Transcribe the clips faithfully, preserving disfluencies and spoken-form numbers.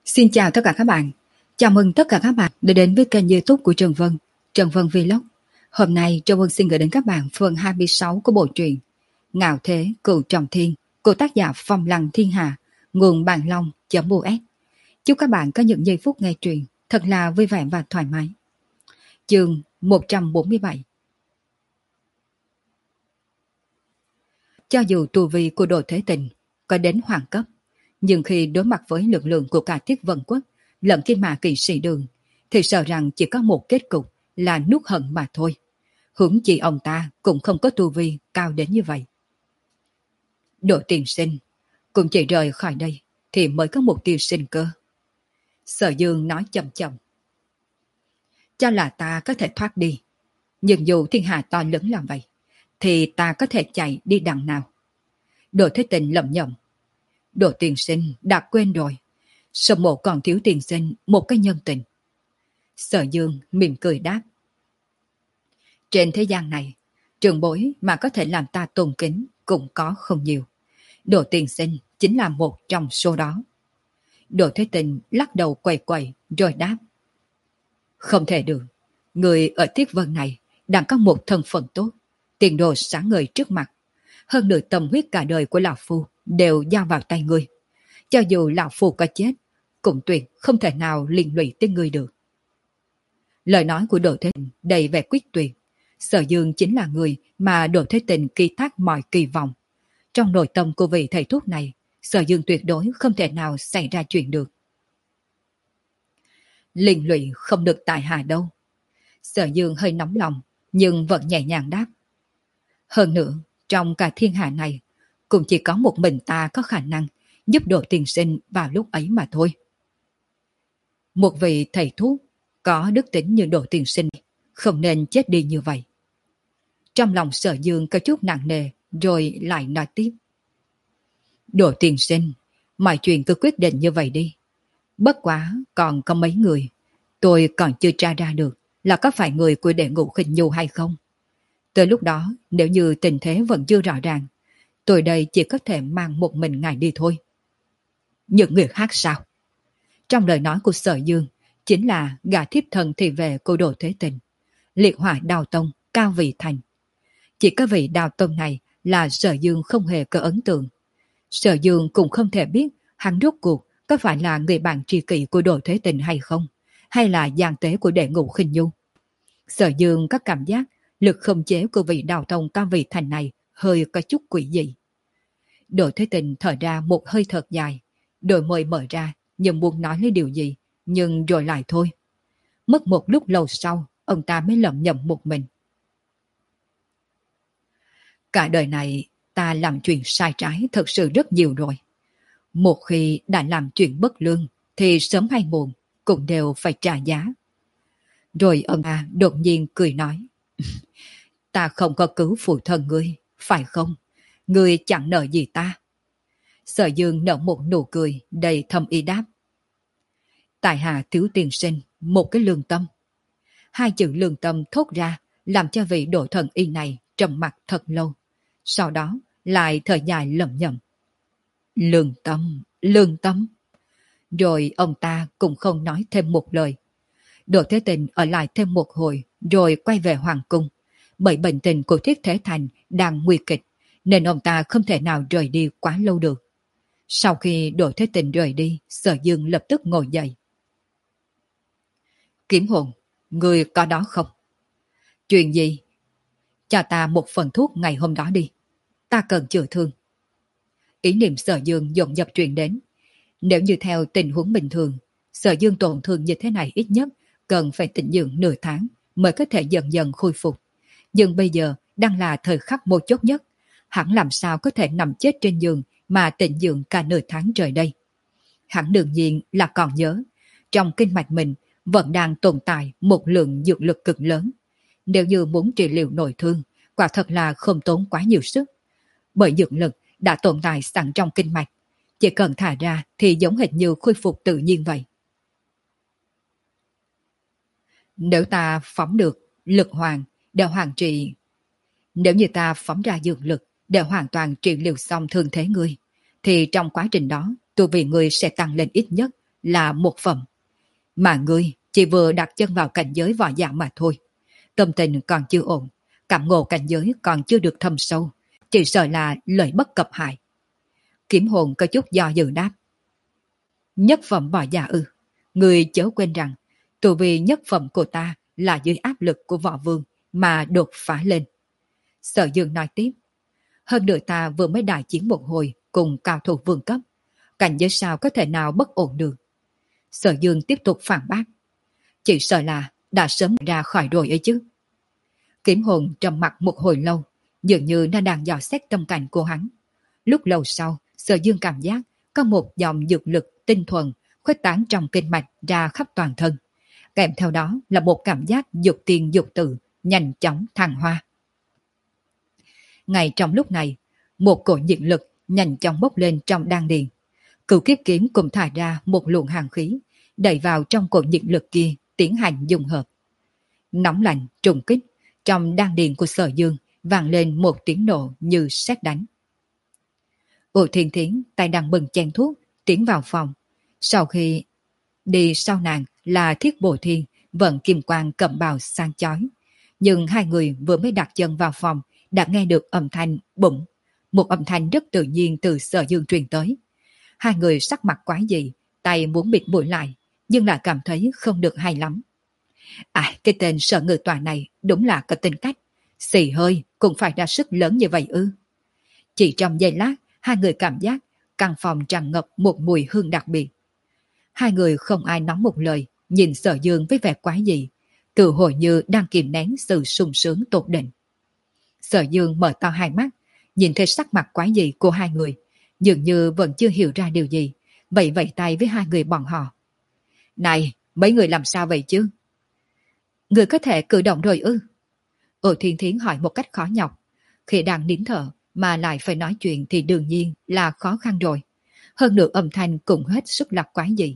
Xin chào tất cả các bạn. Chào mừng tất cả các bạn đã đến với kênh YouTube của Trần Vân, Trần Vân Vlog. Hôm nay Trần Vân xin gửi đến các bạn phần hai mươi sáu của bộ truyện Ngạo Thế Cửu Trọng Thiên của tác giả Phong Lăng Thiên Hà, nguồn Bàn Long.us. Chúc các bạn có những giây phút nghe truyện thật là vui vẻ và thoải mái. Chương một trăm bốn mươi bảy. Cho dù tu vi của Đồ Thế Tình có đến hoàng cấp, nhưng khi đối mặt với lực lượng của cả Thiết Vân Quốc lẫn Kim Mã Kỵ Sĩ Đường thì sợ rằng chỉ có một kết cục là nuốt hận mà thôi. Huống chi ông ta cũng không có tu vi cao đến như vậy. Độ tiền sinh cũng chỉ rời khỏi đây thì mới có một tiêu sinh cơ. Sở Dương nói chậm chậm. Cho là ta có thể thoát đi, nhưng dù thiên hạ to lớn làm vậy thì ta có thể chạy đi đằng nào? Đồ Thế Tình lẩm nhẩm. Đồ tiền sinh đã quên rồi, sông mộ còn thiếu tiền sinh một cái nhân tình. Sở Dương mỉm cười đáp. Trên thế gian này, trường bối mà có thể làm ta tôn kính cũng có không nhiều. Đồ tiền sinh chính là một trong số đó. Đồ Thế Tình lắc đầu quẩy quẩy rồi đáp. Không thể được, người ở Thiết Vân này đang có một thân phận tốt, tiền đồ sáng ngời trước mặt. Hơn nửa tâm huyết cả đời của Lão Phu đều giao vào tay ngươi. Cho dù Lão Phu có chết, cũng tuyệt không thể nào liên lụy tới ngươi được. Lời nói của Đồ Thế Tình đầy vẻ quyết tuyệt. Sở Dương chính là người mà Đồ Thế Tình ký thác mọi kỳ vọng. Trong nội tâm của vị thầy thuốc này, Sở Dương tuyệt đối không thể nào xảy ra chuyện được. Liên lụy không được tại hạ đâu. Sở Dương hơi nóng lòng, nhưng vẫn nhẹ nhàng đáp. Hơn nữa, trong cả thiên hạ này, cũng chỉ có một mình ta có khả năng giúp Đồ tiền sinh vào lúc ấy mà thôi. Một vị thầy thuốc có đức tính như Đồ tiền sinh không nên chết đi như vậy. Trong lòng Sở Dương có chút nặng nề, rồi lại nói tiếp. Đồ tiền sinh, mọi chuyện cứ quyết định như vậy đi. Bất quá còn có mấy người, tôi còn chưa tra ra được là có phải người của Đệ Ngũ Khinh Nhu hay không. Tới lúc đó, nếu như tình thế vẫn chưa rõ ràng, tôi đây chỉ có thể mang một mình ngài đi thôi. Những người khác sao? Trong lời nói của Sở Dương, chính là gã thiếp thân thì về cô Đồ Thế Tình, liệt hỏa Đào Tông, Cao Vị Thành. Chỉ có vị Đào Tông này là Sở Dương không hề có ấn tượng. Sở Dương cũng không thể biết hắn rốt cuộc có phải là người bạn tri kỷ của Đồ Thế Tình hay không, hay là gian tế của Đệ Ngũ Khinh Nhu. Sở Dương có cảm giác lực khống chế của vị Đào Tông Cao Vị Thành này hơi có chút quỷ dị. Đồ Thế Tình thở ra một hơi thật dài, đôi môi mở ra nhưng muốn nói lấy điều gì, nhưng rồi lại thôi. Mất một lúc lâu sau, ông ta mới lẩm nhẩm một mình. Cả đời này ta làm chuyện sai trái thật sự rất nhiều rồi. Một khi đã làm chuyện bất lương thì sớm hay muộn cũng đều phải trả giá. Rồi ông ta đột nhiên cười nói. Ta không có cứu phụ thân ngươi, phải không? Ngươi chẳng nợ gì ta. Sở Dương nở một nụ cười đầy thâm ý đáp. Tại hạ thiếu tiền sinh, một cái lương tâm. Hai chữ lương tâm thốt ra làm cho vị Đỗ Thần Y này trầm mặc thật lâu. Sau đó lại thở dài lẩm nhẩm. Lương tâm, lương tâm. Rồi ông ta cũng không nói thêm một lời. Đỗ Thế Tình ở lại thêm một hồi rồi quay về hoàng cung. Bởi bệnh tình của Thiết Thế Thành đang nguy kịch nên ông ta không thể nào rời đi quá lâu được. Sau khi Đỗ Thế Tình rời đi, Sở Dương lập tức ngồi dậy. Kiếm hồn, người có đó không? Chuyện gì? Cho ta một phần thuốc ngày hôm đó đi. Ta cần chữa thương. Ý niệm Sở Dương dồn dập truyền đến. Nếu như theo tình huống bình thường, Sở Dương tổn thương như thế này ít nhất cần phải tĩnh dưỡng nửa tháng mới có thể dần dần khôi phục. Nhưng bây giờ đang là thời khắc mấu chốt nhất. Hắn làm sao có thể nằm chết trên giường mà tĩnh dưỡng cả nửa tháng trời đây? Hắn đương nhiên là còn nhớ, trong kinh mạch mình vẫn đang tồn tại một lượng dược lực cực lớn. Nếu như muốn trị liệu nội thương, quả thật là không tốn quá nhiều sức. Bởi dược lực đã tồn tại sẵn trong kinh mạch, chỉ cần thả ra thì giống hệt như khôi phục tự nhiên vậy. Nếu ta phóng được lực hoàng để hoàn trị, nếu như ta phóng ra dược lực để hoàn toàn trị liệu xong thương thế ngươi, thì trong quá trình đó tu vi ngươi sẽ tăng lên ít nhất là một phẩm. Mà ngươi chỉ vừa đặt chân vào cảnh giới võ giả mà thôi. Tâm tình còn chưa ổn, cảm ngộ cảnh giới còn chưa được thâm sâu, chỉ sợ là lợi bất cập hại. Kiếm hồn có chút do dự đáp. Nhất phẩm võ giả ư? Người chớ quên rằng, tu vi nhất phẩm của ta là dưới áp lực của võ vương mà đột phá lên. Sở Dương nói tiếp. Hơn nữa ta vừa mới đại chiến một hồi cùng cao thủ vương cấp. Cảnh giới sao có thể nào bất ổn được? Sở Dương tiếp tục phản bác. Chỉ sợ là đã sớm ra khỏi rồi ấy chứ. Kiếm hồn trầm mặt một hồi lâu, dường như nó đang dò xét tâm cảnh của hắn. Lúc lâu sau, Sở Dương cảm giác có một dòng dược lực tinh thuần khuếch tán trong kinh mạch ra khắp toàn thân. Kèm theo đó là một cảm giác dục tiền dục tử, nhanh chóng thăng hoa. Ngay trong lúc này, một cổ nhiệt lực nhanh chóng bốc lên trong đan điền. Cửu kiếp kiếm cùng thả ra một luồng hàn khí, đẩy vào trong cổ nhiệt lực kia, tiến hành dung hợp. Nóng lạnh, trùng kích, trong đan điền của Sở Dương vang lên một tiếng nổ như sét đánh. Ổ Thiên Thiến tay đang bừng chén thuốc, tiến vào phòng. Sau khi đi sau nàng là Thiết Bổ Thiên, vận kim quang cẩm bào sang chói. Nhưng hai người vừa mới đặt chân vào phòng, đã nghe được âm thanh bụng. Một âm thanh rất tự nhiên từ Sở Dương truyền tới. Hai người sắc mặt quái dị, tay muốn bịt mũi lại, nhưng lại cảm thấy không được hay lắm. À, cái tên Sở Ngự Tòa này đúng là có tính cách. Xì hơi cũng phải ra sức lớn như vậy ư? Chỉ trong giây lát, hai người cảm giác căn phòng tràn ngập một mùi hương đặc biệt. Hai người không ai nói một lời, nhìn Sở Dương với vẻ quái dị, tự hồi như đang kìm nén sự sung sướng tột đỉnh. Sở Dương mở to hai mắt, nhìn thấy sắc mặt quái dị của hai người, dường như vẫn chưa hiểu ra điều gì, vậy vẫy tay với hai người bọn họ. Này, mấy người làm sao vậy chứ? Người có thể cử động rồi ư? Ổ Thiên Thiến hỏi một cách khó nhọc. Khi đang nín thở mà lại phải nói chuyện thì đương nhiên là khó khăn rồi. Hơn nữa âm thanh cũng hết sức là quái dị.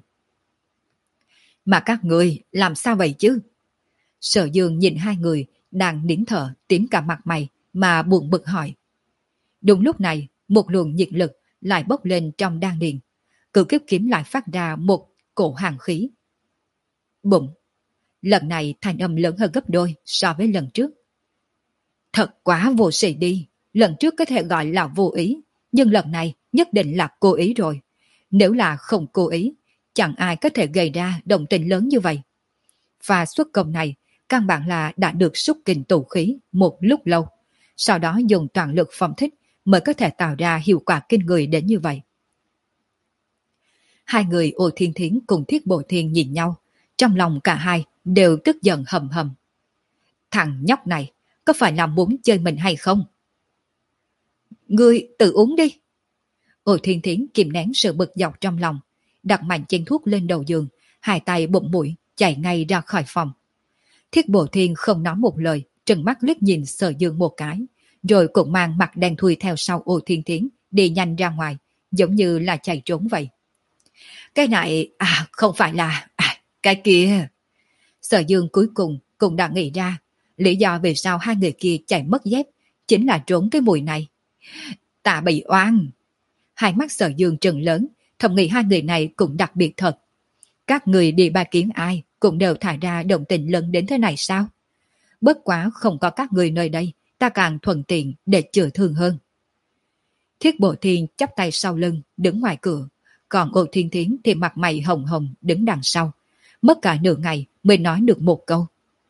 Mà các người làm sao vậy chứ? Sở Dương nhìn hai người đang nín thở tím cả mặt mày mà buồn bực hỏi. Đúng lúc này, một luồng nhiệt lực lại bốc lên trong đan điền. Cửu kiếp kiếm lại phát ra một cổ hàn khí. Bụng. Lần này thanh âm lớn hơn gấp đôi so với lần trước. Thật quá vô sĩ đi. Lần trước có thể gọi là vô ý, nhưng lần này nhất định là cố ý rồi. Nếu là không cố ý, chẳng ai có thể gây ra động tình lớn như vậy. Và xuất công này, căn bản là đã được xúc kình tụ khí một lúc lâu. Sau đó dùng toàn lực phong thích mới có thể tạo ra hiệu quả kinh người đến như vậy. Hai người Ô Thiên Thiến cùng Thiết Bộ Thiên nhìn nhau. Trong lòng cả hai đều tức giận hầm hầm. Thằng nhóc này, có phải là muốn chơi mình hay không? Ngươi tự uống đi. Ô Thiên Thiến kìm nén sự bực dọc trong lòng, đặt mạnh chén thuốc lên đầu giường, hai tay bụng mũi chạy ngay ra khỏi phòng. Thiết Bộ Thiên không nói một lời, trừng mắt liếc nhìn Sở Dương một cái, rồi cũng mang mặt đen thui theo sau Ô Thiên Thiến đi nhanh ra ngoài, giống như là chạy trốn vậy. Cái này, à không phải là, à, cái kia. Sở Dương cuối cùng cũng đã nghĩ ra, lý do vì sao hai người kia chạy mất dép, chính là trốn cái mùi này. Ta bị oan. Hai mắt Sở Dương trừng lớn, thầm nghĩ hai người này cũng đặc biệt thật. Các người đi ba kiến ai cũng đều thải ra động tình lớn đến thế này sao? Bất quá không có các người nơi đây, ta càng thuận tiện để chữa thương hơn. Thiết Bộ Thiên chắp tay sau lưng, đứng ngoài cửa, còn Ô Thiên Thiến thì mặt mày hồng hồng đứng đằng sau. Mất cả nửa ngày mới nói được một câu.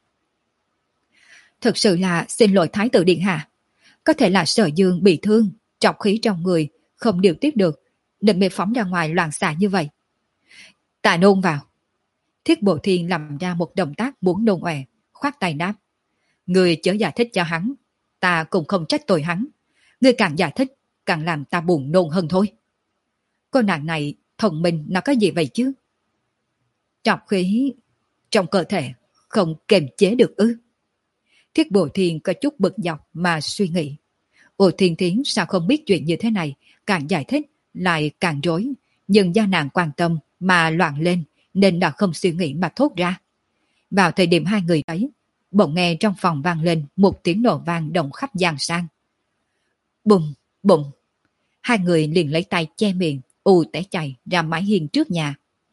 Thực sự là xin lỗi Thái tử Điện Hạ. Có thể là Sở Dương bị thương, trọc khí trong người, không điều tiết được, định bị phóng ra ngoài loạn xạ như vậy. Ta nôn vào. Thiết Bộ Thiên làm ra một động tác muốn nôn ọe, khoát tay đáp. Người chớ giải thích cho hắn, ta cũng không trách tội hắn. Người càng giải thích, càng làm ta buồn nôn hơn thôi. Cô nàng này thông minh nó có gì vậy chứ? Trọc khí trong cơ thể không kiềm chế được ư? Thiết Bộ Thiên có chút bực dọc mà suy nghĩ. Ô Thiên Thiến sao không biết chuyện như thế này, càng giải thích lại càng rối, nhưng do nàng quan tâm mà loạn lên nên đã không suy nghĩ mà thốt ra. Vào thời điểm hai người ấy, bỗng nghe trong phòng vang lên một tiếng nổ vang động khắp gian sang. Bùng, bùng. Hai người liền lấy tay che miệng, ù té chạy ra mái hiên trước nhà.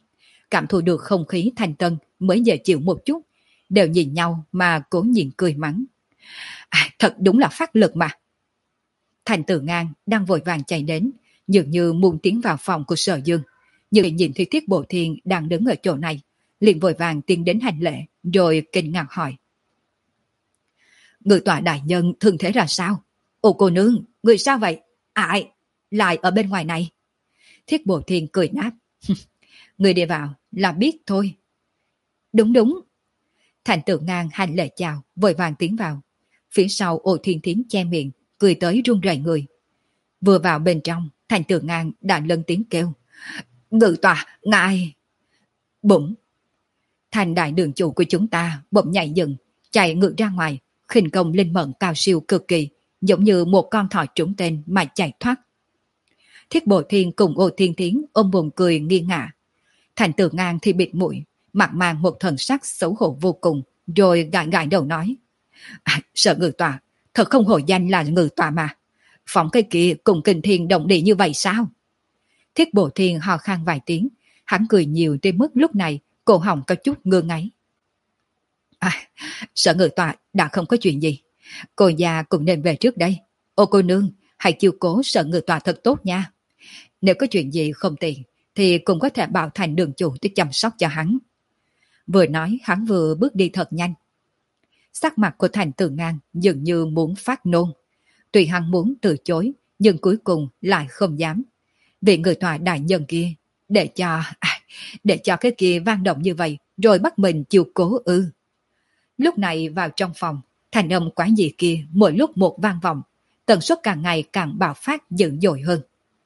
cảm thụ được không khí thanh tân mới dễ chịu một chút, đều nhìn nhau mà cố nhịn cười mắng. À, thật đúng là phát lực mà. Thành Tử Ngang đang vội vàng chạy đến, dường như muốn tiến vào phòng của Sở Dương. Nhưng nhìn thấy Thiết Bộ Thiên đang đứng ở chỗ này, liền vội vàng tiến đến hành lễ, rồi kinh ngạc hỏi. Người tọa đại nhân thương thế ra sao? Ồ cô nương, người sao vậy? Ai? Lại ở bên ngoài này. Thiết Bộ Thiên cười nát. Người đi vào là biết thôi. Đúng đúng. Thành Tử Ngang hành lễ chào, vội vàng tiến vào. Phía sau Ô Thiên Thiến che miệng, cười tới run rẩy người. Vừa vào bên trong, Thành Tử Ngang đã lớn tiếng kêu. Ngự tọa, ngài! Bụng! Thành đại đường chủ của chúng ta bỗng nhảy dựng, chạy ngược ra ngoài, khinh công linh mẫn cao siêu cực kỳ, giống như một con thỏ trúng tên mà chạy thoát. Thiết Bộ Thiên cùng Ô Thiên Thiến ôm bụng cười nghi ngạ. Thành Tử Ngang thì bịt mũi, mặt mang một thần sắc xấu hổ vô cùng, rồi gãi gãi đầu nói. À, sợ ngự tọa, thật không hổ danh là ngự tọa mà. Phóng cây kia cùng kinh thiên động địa như vậy sao? Thiết Bộ Thiên hò khan vài tiếng, hắn cười nhiều tới mức lúc này cổ họng có chút ngơ ngáy. À, sợ ngự tọa đã không có chuyện gì. Cô già cũng nên về trước đây. Ô cô nương, hãy chiều cố sợ ngự tọa thật tốt nha. Nếu có chuyện gì không tiện, thì cũng có thể bảo Thành đường chủ tới chăm sóc cho hắn. Vừa nói hắn vừa bước đi thật nhanh. Sắc mặt của Thành Tử Ngang dường như muốn phát nôn. Tuy hắn muốn từ chối, nhưng cuối cùng lại không dám. Vì người tòa đại nhân kia, để cho, à, để cho cái kia vang động như vậy, rồi bắt mình chịu cố ư. Lúc này vào trong phòng, thành âm quái dị kia mỗi lúc một vang vọng, tần suất càng ngày càng bạo phát dữ dội hơn.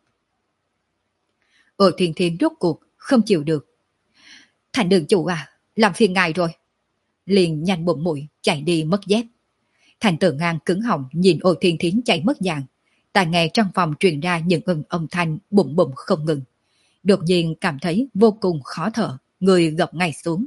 Ô Thiên Thiên rốt cuộc không chịu được. Thành đường chủ à, làm phiền ngài rồi. Liền nhanh bụng mũi chạy đi mất dép. Thành Tử Ngang cứng họng nhìn Ô Thiên Thiến chạy mất dạng. Tai nghe trong phòng truyền ra những ưng âm thanh bụng bụng không ngừng. Đột nhiên cảm thấy vô cùng khó thở, người gập ngay xuống.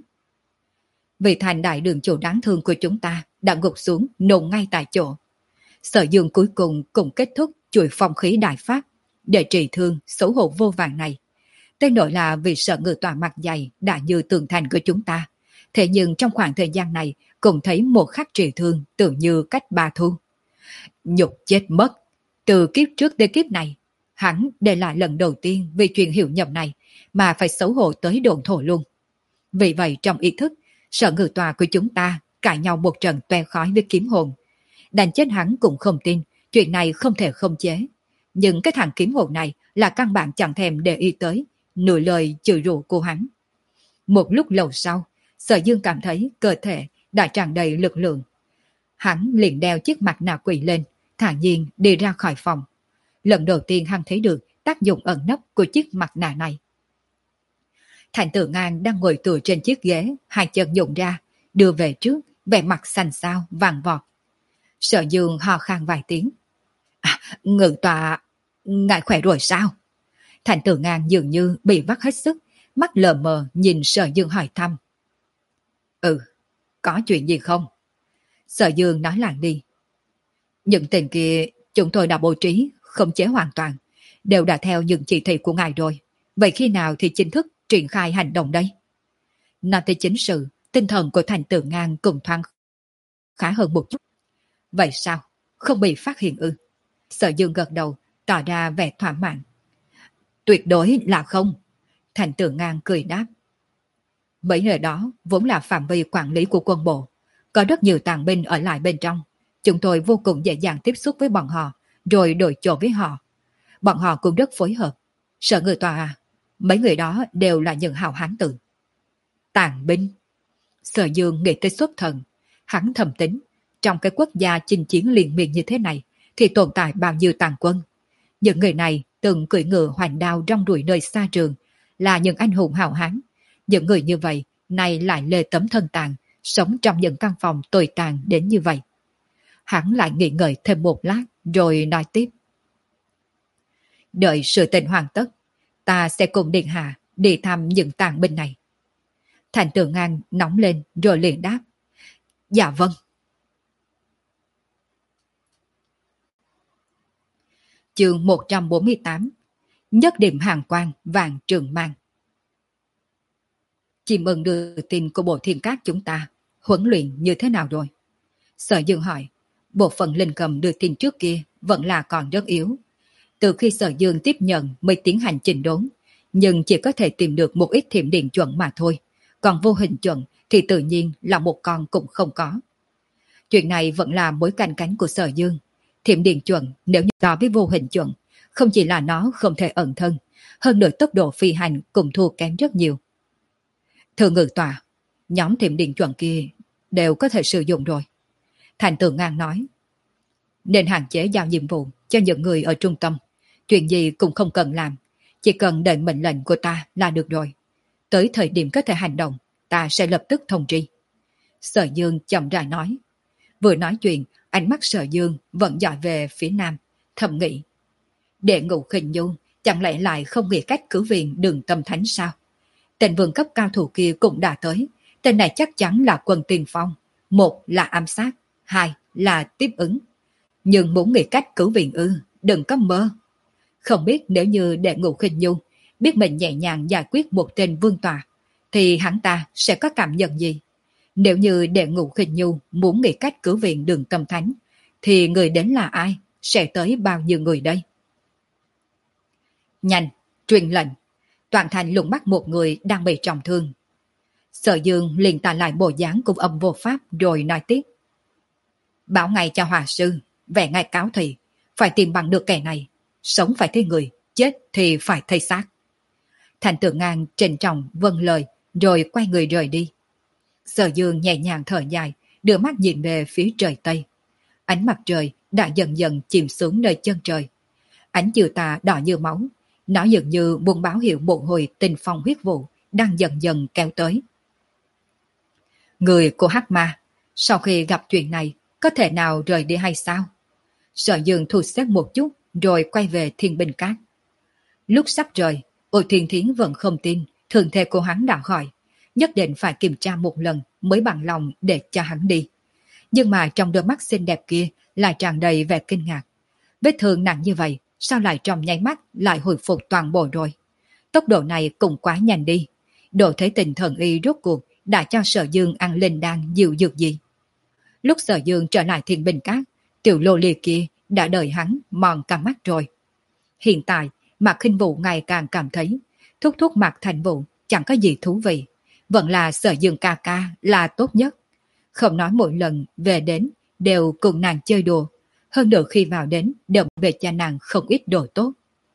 Vì Thành đại đường chủ đáng thương của chúng ta đã gục xuống nôn ngay tại chỗ. Sở Dương cuối cùng cũng kết thúc chuỗi phong khí đại phát để trị thương xấu hổ vô vàng này. Tên nội là vì sợ ngự tòa mặt dày đã như tường thành của chúng ta. Thế nhưng trong khoảng thời gian này cũng thấy một khắc trị thương tưởng như cách ba thu. Nhục chết mất. Từ kiếp trước tới kiếp này, hắn đây là lần đầu tiên vì chuyện hiểu nhầm này mà phải xấu hổ tới đồn thổ luôn. Vì vậy trong ý thức, sợ ngự tòa của chúng ta cãi nhau một trận toe khói với kiếm hồn. Đành chết hắn cũng không tin, chuyện này không thể không chế. Nhưng cái thằng kiếm hồn này là căn bản chẳng thèm để ý tới, nửa lời chửi rủa của hắn. Một lúc lâu sau, Sở Dương cảm thấy cơ thể đã tràn đầy lực lượng. Hắn liền đeo chiếc mặt nạ quỷ lên, thản nhiên đi ra khỏi phòng. Lần đầu tiên hắn thấy được tác dụng ẩn nấp của chiếc mặt nạ này. Thành Tử Ngang đang ngồi tựa trên chiếc ghế, hai chân nhũn ra, đưa về trước, vẻ mặt xanh xao, vàng vọt. Sở Dương ho khan vài tiếng. À, ngự tọa, ngài khỏe rồi sao? Thành Tử Ngang dường như bị vắt hết sức, mắt lờ mờ nhìn Sở Dương hỏi thăm. Ừ, có chuyện gì không? Sở Dương nói làng đi. Những tên kia chúng tôi đã bố trí, khống chế hoàn toàn, đều đã theo những chỉ thị của ngài rồi. Vậy khi nào thì chính thức triển khai hành động đây? Nói tới chính sự, tinh thần của Thành Tử Ngang cùng thoáng khá hơn một chút. Vậy sao? Không bị phát hiện ư? Sở Dương gật đầu, tỏ ra vẻ thỏa mãn. Tuyệt đối là không. Thành Tử Ngang cười đáp. Mấy nơi đó vốn là phạm vi quản lý của quân bộ. Có rất nhiều tàn binh ở lại bên trong. Chúng tôi vô cùng dễ dàng tiếp xúc với bọn họ, rồi đổi chỗ với họ. Bọn họ cũng rất phối hợp. Sở người tòa à, mấy người đó đều là những hào hán tử. Tàn binh. Sở Dương nghĩ tới xuất thần. Hắn thầm tính, trong cái quốc gia chinh chiến liên miên như thế này, thì tồn tại bao nhiêu tàn quân. Những người này từng cưỡi ngựa hoành đao rong ruổi nơi xa trường, là những anh hùng hào hán. Những người như vậy, nay lại lê tấm thân tàn, sống trong những căn phòng tồi tàn đến như vậy. Hắn lại nghĩ ngợi thêm một lát, rồi nói tiếp. Đợi sự tình hoàn tất, ta sẽ cùng Điện Hạ đi thăm những tàn binh này. Thành Tử Ngang nóng lên rồi liền đáp. Dạ vâng. Chương một trăm bốn mươi tám. Nhất điểm hàng quan vàng trường mang. Chim ưng đưa tin của bộ thiên cát chúng ta, huấn luyện như thế nào rồi? Sở Dương hỏi, bộ phận linh cầm đưa tin trước kia vẫn là còn rất yếu. Từ khi Sở Dương tiếp nhận mới tiến hành chỉnh đốn, nhưng chỉ có thể tìm được một ít thiểm điện chuẩn mà thôi. Còn vô hình chuẩn thì tự nhiên là một con cũng không có. Chuyện này vẫn là mối canh cánh của Sở Dương. Thiểm điện chuẩn nếu như so với vô hình chuẩn, không chỉ là nó không thể ẩn thân, hơn nữa tốc độ phi hành cũng thua kém rất nhiều. Thưa ngự tòa, nhóm thiểm điện chuẩn kia đều có thể sử dụng rồi. Thành Tường Ngang nói, nên hạn chế giao nhiệm vụ cho những người ở trung tâm. Chuyện gì cũng không cần làm, chỉ cần đợi mệnh lệnh của ta là được rồi. Tới thời điểm có thể hành động, ta sẽ lập tức thông tri. Sở Dương chậm rãi nói. Vừa nói chuyện, ánh mắt Sở Dương vẫn dõi về phía nam, thầm nghĩ. Đệ Ngũ Khinh Nhu chẳng lẽ lại không nghĩ cách cứu viện Đường Tâm Thánh sao? Tên vương cấp cao thủ kia cũng đã tới. Tên này chắc chắn là quân tiền phong. Một là ám sát, hai là tiếp ứng. Nhưng muốn nghĩ cách cứu viện ư, đừng có mơ. Không biết nếu như Đệ Ngũ Khinh Nhu biết mình nhẹ nhàng giải quyết một tên vương tòa, thì hắn ta sẽ có cảm nhận gì? Nếu như Đệ Ngũ Khinh Nhu muốn nghĩ cách cứu viện Đường Tâm Thánh, thì người đến là ai? Sẽ tới bao nhiêu người đây? Nhanh, truyền lệnh. Toàn thành lùng bắt một người đang bị trọng thương. Sở Dương liền tả lại bộ dáng cùng âm vô pháp rồi nói tiếp. Bảo ngay cho hòa sư, vẽ ngay cáo thị, phải tìm bằng được kẻ này. Sống phải thấy người, chết thì phải thấy xác. Thành Tường Ngang trịnh trọng vâng lời rồi quay người rời đi. Sở Dương nhẹ nhàng thở dài, đưa mắt nhìn về phía trời Tây. Ánh mặt trời đã dần dần chìm xuống nơi chân trời. Ánh chiều tà đỏ như máu, nó dường như muốn báo hiệu một hồi tình phong huyết vụ đang dần dần kéo tới. Người của Hắc Ma, sau khi gặp chuyện này, có thể nào rời đi hay sao? Sở Dương thu xếp một chút rồi quay về Thiên Binh Cát. Lúc sắp rời, Ôi Thiên Thiến vẫn không tin thường thể của hắn đã khỏi, nhất định phải kiểm tra một lần mới bằng lòng để cho hắn đi. Nhưng mà trong đôi mắt xinh đẹp kia lại tràn đầy vẻ kinh ngạc. Vết thương nặng như vậy, sao lại trong nháy mắt lại hồi phục toàn bộ rồi? Tốc độ này cũng quá nhanh đi. Độ thế tình thần y rốt cuộc đã cho Sở Dương ăn linh đan dịu dược gì? Lúc Sở Dương trở lại Thiên Binh Cát, tiểu lô ly kia đã đợi hắn mòn cả mắt rồi. Hiện tại, Mạc Khinh Vũ ngày càng cảm thấy thúc thúc Mạc Thành Vũ chẳng có gì thú vị. Vẫn là Sở Dương ca ca là tốt nhất. Không nói mỗi lần về đến đều cùng nàng chơi đùa. Hơn nữa khi vào đến đều về cho nàng không ít đồ tốt.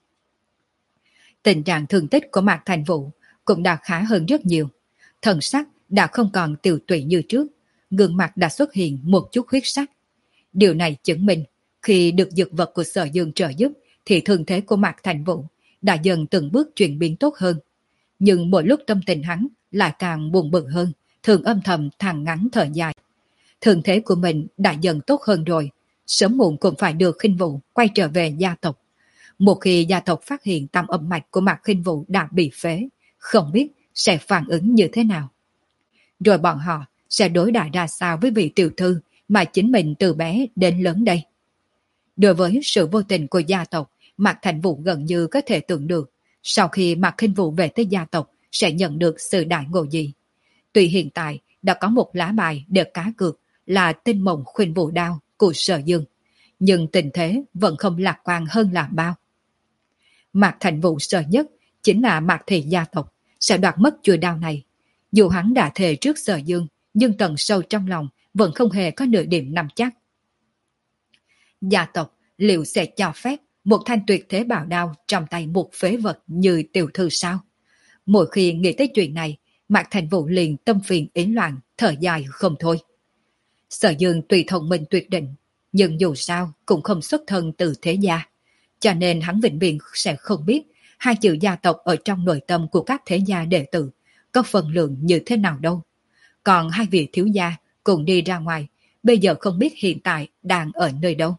Tình trạng thương tích của Mạc Thành Vũ cũng đã khá hơn rất nhiều. Thần sắc đã không còn tiều tụy như trước. Gương mặt đã xuất hiện một chút huyết sắc. Điều này chứng minh khi được dược vật của Sở Dương trợ giúp thì thương thế của Mạc Thành Vũ đã dần từng bước chuyển biến tốt hơn. Nhưng mỗi lúc tâm tình hắn lại càng buồn bực hơn, thường âm thầm thằng ngắn thở dài. Thương thế của mình đã dần tốt hơn rồi, sớm muộn cũng phải được Khinh Vũ quay trở về gia tộc. Một khi gia tộc phát hiện tam âm mạch của Mạc Khinh Vũ đã bị phế, không biết sẽ phản ứng như thế nào. Rồi bọn họ sẽ đối đãi ra sao với vị tiểu thư mà chính mình từ bé đến lớn đây. Đối với sự vô tình của gia tộc, Mạc Thành Vũ gần như có thể tưởng được sau khi Mạc Khinh Vũ về tới gia tộc sẽ nhận được sự đại ngộ gì. Tuy hiện tại đã có một lá bài để cá cược là tinh mộng khuyên vũ đao của Sở Dương, nhưng tình thế vẫn không lạc quan hơn là bao. Mạc Thành Vũ sợ nhất chính là Mạc thị gia tộc sẽ đoạt mất chuôi đao này. Dù hắn đã thề trước Sở Dương, nhưng tận sâu trong lòng vẫn không hề có nửa điểm nắm chắc. Gia tộc liệu sẽ cho phép một thanh tuyệt thế bảo đao trong tay một phế vật như tiểu thư sao? Mỗi khi nghĩ tới chuyện này, Mạc Thành Vũ liền tâm phiền ý loạn, thở dài không thôi. Sở Dương tùy thông minh tuyệt định, nhưng dù sao cũng không xuất thân từ thế gia, cho nên hắn vĩnh viễn sẽ không biết hai chữ gia tộc ở trong nội tâm của các thế gia đệ tử có phần lượng như thế nào đâu. Còn hai vị thiếu gia cùng đi ra ngoài, bây giờ không biết hiện tại đang ở nơi đâu.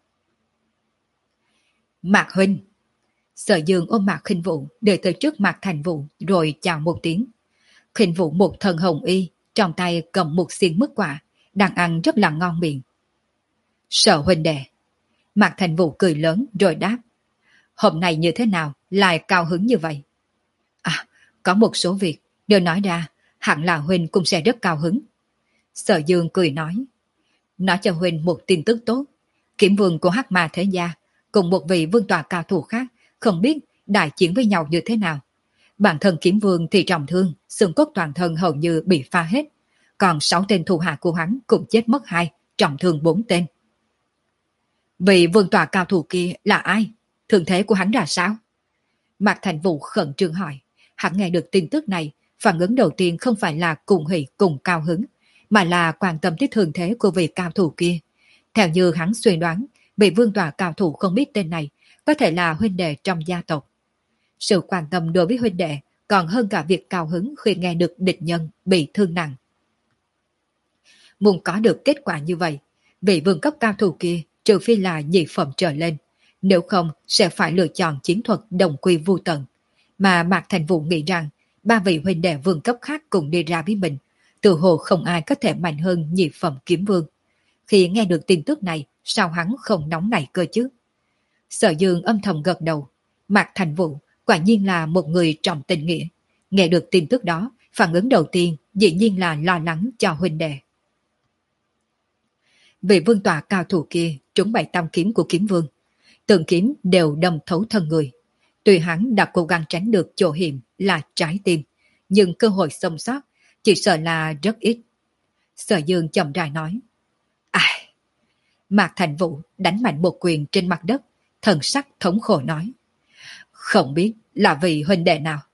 Mạc huynh. Sở Dương ôm Mạc Khinh Vũ để tới trước Mạc Thành Vũ rồi chào một tiếng. Khinh Vũ một thân hồng y, trong tay cầm một xiên mứt quả, đang ăn rất là ngon miệng. Sở huynh đệ. Mạc Thành Vũ cười lớn rồi đáp. Hôm nay như thế nào lại cao hứng như vậy? À, có một số việc, nếu nói ra, hẳn là huynh cũng sẽ rất cao hứng. Sở Dương cười nói, nói cho huynh một tin tức tốt, kiểm vương của Hắc Ma thế gia cùng một vị vương tọa cao thủ khác không biết đại chiến với nhau như thế nào. Bản thân kiểm vương thì trọng thương, xương cốt toàn thân hầu như bị phá hết, còn sáu tên thủ hạ của hắn cũng chết mất hai, trọng thương bốn tên. Vị vương tọa cao thủ kia là ai? Thương thế của hắn ra sao? Mạc Thành Vũ khẩn trương hỏi. Hắn nghe được tin tức này, phản ứng đầu tiên không phải là cùng hỉ cùng cao hứng, mà là quan tâm tới thương thế của vị cao thủ kia. Theo như hắn suy đoán, vị vương tọa cao thủ không biết tên này có thể là huynh đệ trong gia tộc. Sự quan tâm đối với huynh đệ còn hơn cả việc cao hứng khi nghe được địch nhân bị thương nặng. Muốn có được kết quả như vậy, vị vương cấp cao thủ kia trừ phi là nhị phẩm trở lên, nếu không sẽ phải lựa chọn chiến thuật đồng quy vu tận. Mà Mạc Thành Vũ nghĩ rằng ba vị huynh đệ vương cấp khác cùng đi ra với mình, tự hồ không ai có thể mạnh hơn nhị phẩm kiếm vương. Khi nghe được tin tức này, sao hắn không nóng nảy cơ chứ? Sở Dương âm thầm gật đầu. Mạc Thành Vũ quả nhiên là một người trọng tình nghĩa. Nghe được tin tức đó, phản ứng đầu tiên dĩ nhiên là lo lắng cho huynh đệ. Vị vương tọa cao thủ kia trúng bảy tam kiếm của kiếm vương, từng kiếm đều đâm thấu thân người. Tuy hắn đã cố gắng tránh được chỗ hiểm là trái tim, nhưng cơ hội sống sót chỉ sợ là rất ít. Sở Dương chậm rãi nói. Ai? Mạc Thành Vũ đánh mạnh một quyền trên mặt đất, thần sắc thống khổ nói. Không biết là vị huynh đệ nào.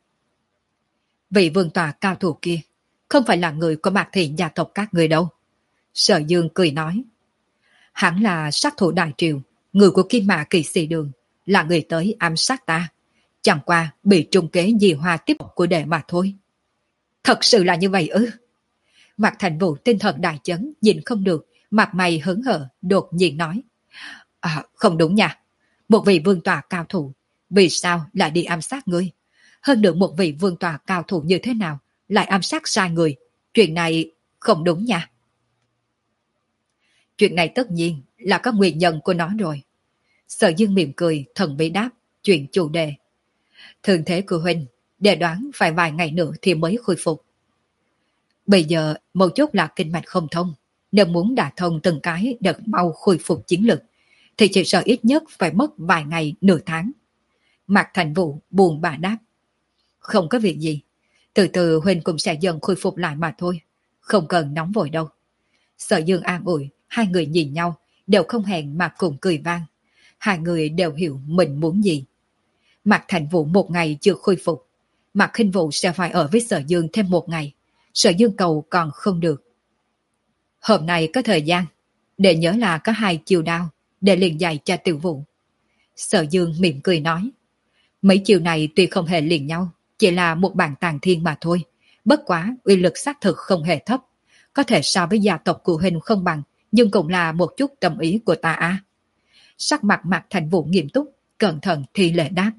Vị vương tọa cao thủ kia không phải là người của Mạc thị gia tộc các người đâu. Sở Dương cười nói. Hắn là sát thủ đại triều, người của Kim Mã Kỳ Sĩ Đường, là người tới ám sát ta. Chẳng qua bị trung kế dì hoa tiếp của đệ mà thôi. Thật sự là như vậy ư? Mạc Thành Vũ tinh thần đại chấn, nhìn không được, mặt mày hớn hở, đột nhiên nói. À, không đúng nha. Một vị vương tọa cao thủ, vì sao lại đi ám sát ngươi? Hơn nữa một vị vương tọa cao thủ như thế nào, lại ám sát sai người? Chuyện này không đúng nha. Chuyện này tất nhiên là có nguyên nhân của nó rồi. Sở Dương mỉm cười, thần bí đáp, chuyện chủ đề. Thường thế của huynh, để đoán phải vài ngày nữa thì mới khôi phục. Bây giờ một chút là kinh mạch không thông, nếu muốn đả thông từng cái đợt mau khôi phục chiến lực, thì chỉ sợ ít nhất phải mất vài ngày nửa tháng. Mạc Thành Vũ buồn bã đáp. Không có việc gì, từ từ huynh cũng sẽ dần khôi phục lại mà thôi, không cần nóng vội đâu. Sở Dương an ủi, hai người nhìn nhau, đều không hẹn mà cùng cười vang. Hai người đều hiểu mình muốn gì. Mạc Thành Vũ một ngày chưa khôi phục, Mạc Khinh Vũ sẽ phải ở với Sở Dương thêm một ngày. Sở Dương cầu còn không được. Hôm nay có thời gian, để nhớ là có hai chiều đao, để liền dạy cho Tiểu Vũ. Sở Dương mỉm cười nói. Mấy chiều này tuy không hề liền nhau, chỉ là một bản tàng thiên mà thôi. Bất quá uy lực xác thực không hề thấp. Có thể so với gia tộc của huynh không bằng, nhưng cũng là một chút tâm ý của ta á. Sắc mặt Mạc Thành Vũ nghiêm túc, cẩn thận thi lễ đáp.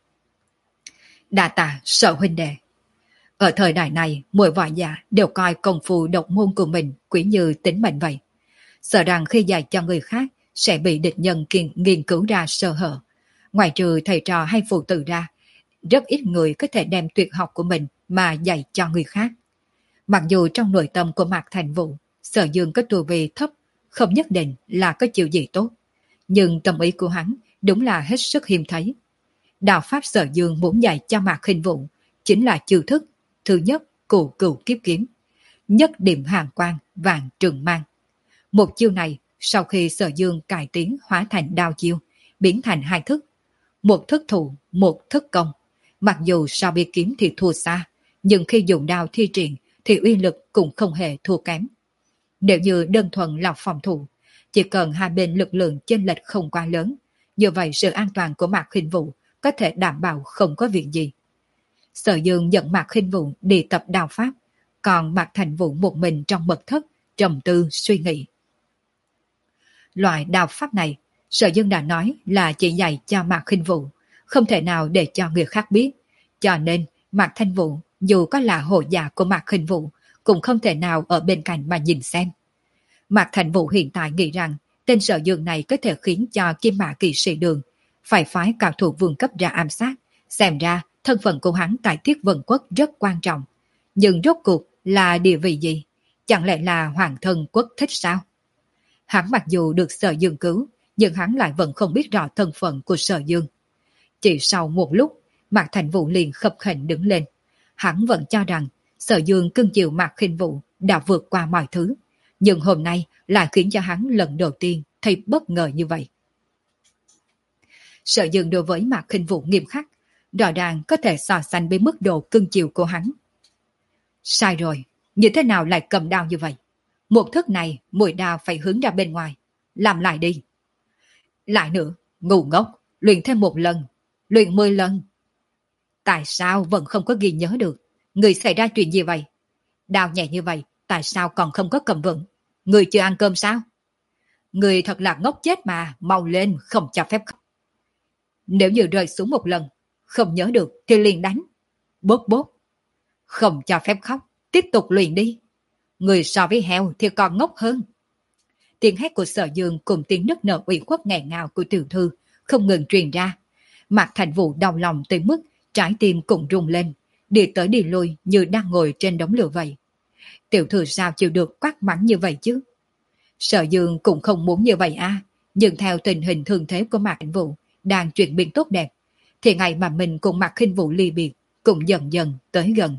Đa tạ Sở huynh đệ. Ở thời đại này, mỗi võ giả đều coi công phu độc môn của mình quý như tính mệnh vậy. Sợ rằng khi dạy cho người khác sẽ bị địch nhân kiên, nghiên cứu ra sơ hở. Ngoài trừ thầy trò hay phụ tử ra, rất ít người có thể đem tuyệt học của mình mà dạy cho người khác. Mặc dù trong nội tâm của Mạc Thành Vũ, Sở Dương có tu vi thấp, không nhất định là có chiều gì tốt. Nhưng tâm ý của hắn đúng là hết sức hiếm thấy. Đạo pháp Sở Dương muốn dạy cho Mạc Khinh Vũ chính là chiêu thức thứ nhất, cửu cửu kiếp kiếm, nhất điểm hàng quang vàng trường mang. Một chiêu này sau khi Sở Dương cải tiến hóa thành đao chiêu, biến thành hai thức, một thức thủ, một thức công. Mặc dù so với kiếm thì thua xa, nhưng khi dùng đao thi triển thì uy lực cũng không hề thua kém. Nếu như đơn thuần là phòng thủ, chỉ cần hai bên lực lượng chênh lệch không quá lớn, như vậy sự an toàn của Mạc Khinh Vũ có thể đảm bảo không có việc gì. Sở Dương dẫn Mạc Khinh Vũ đi tập đao pháp, còn Mạc Thành Vũ một mình trong mật thất trầm tư suy nghĩ. Loại đao pháp này, Sở Dương đã nói là chỉ dạy cho Mạc Khinh Vũ, không thể nào để cho người khác biết, cho nên Mạc Thành Vũ dù có là hộ giả của Mạc Khinh Vũ cũng không thể nào ở bên cạnh mà nhìn xem. Mạc Thành Vũ hiện tại nghĩ rằng tên Sở Dương này có thể khiến cho Kim Mã Kỳ Sĩ Đường phải phái cao thủ vương cấp ra ám sát, xem ra thân phận của hắn tại Thiết Vân Quốc rất quan trọng. Nhưng rốt cuộc Là địa vị gì? Chẳng lẽ là hoàng thân quốc thích sao? Hắn mặc dù được Sở Dương cứu, nhưng hắn lại vẫn không biết rõ thân phận của Sở Dương. Chỉ sau một lúc, Mạc Thành Vũ liền khập khểnh đứng lên. Hắn vẫn cho rằng Sở Dương cưng chiều Mạc Khinh Vũ đã vượt qua mọi thứ, nhưng hôm nay lại khiến cho hắn lần đầu tiên thấy bất ngờ như vậy. Sở Dương đối với Mạc Khinh Vũ nghiêm khắc, rõ ràng có thể so sánh với mức độ cưng chiều của hắn. Sai rồi, như thế nào lại cầm đao như vậy? Một thức này, mũi đao phải hướng ra bên ngoài. Làm lại đi. Lại nữa, ngu ngốc, luyện thêm một lần, luyện mười lần. Tại sao vẫn không có ghi nhớ được? Người xảy ra chuyện gì vậy? Đao nhẹ như vậy, tại sao còn không có cầm vững? Người chưa ăn cơm sao? Người thật là ngốc chết mà, mau lên, không cho phép khóc. Nếu như rơi xuống một lần, không nhớ được thì liền đánh. Bốp bốp. Không cho phép khóc, tiếp tục luyện đi. Người so với heo thì còn ngốc hơn. Tiếng hét của Sở Dương cùng tiếng nức nở ủy khuất nghẹn ngào của tiểu thư không ngừng truyền ra. Mạc Thành Vũ đau lòng tới mức trái tim cũng rung lên, đi tới đi lui như đang ngồi trên đống lửa vậy. Tiểu thư sao chịu được quát mắng như vậy chứ? Sở Dương cũng không muốn như vậy à, nhưng theo tình hình thương thế của Mạc Thành Vũ đang chuyển biến tốt đẹp, thì ngày mà mình cùng Mạc Khinh Vũ ly biệt cũng dần dần tới gần.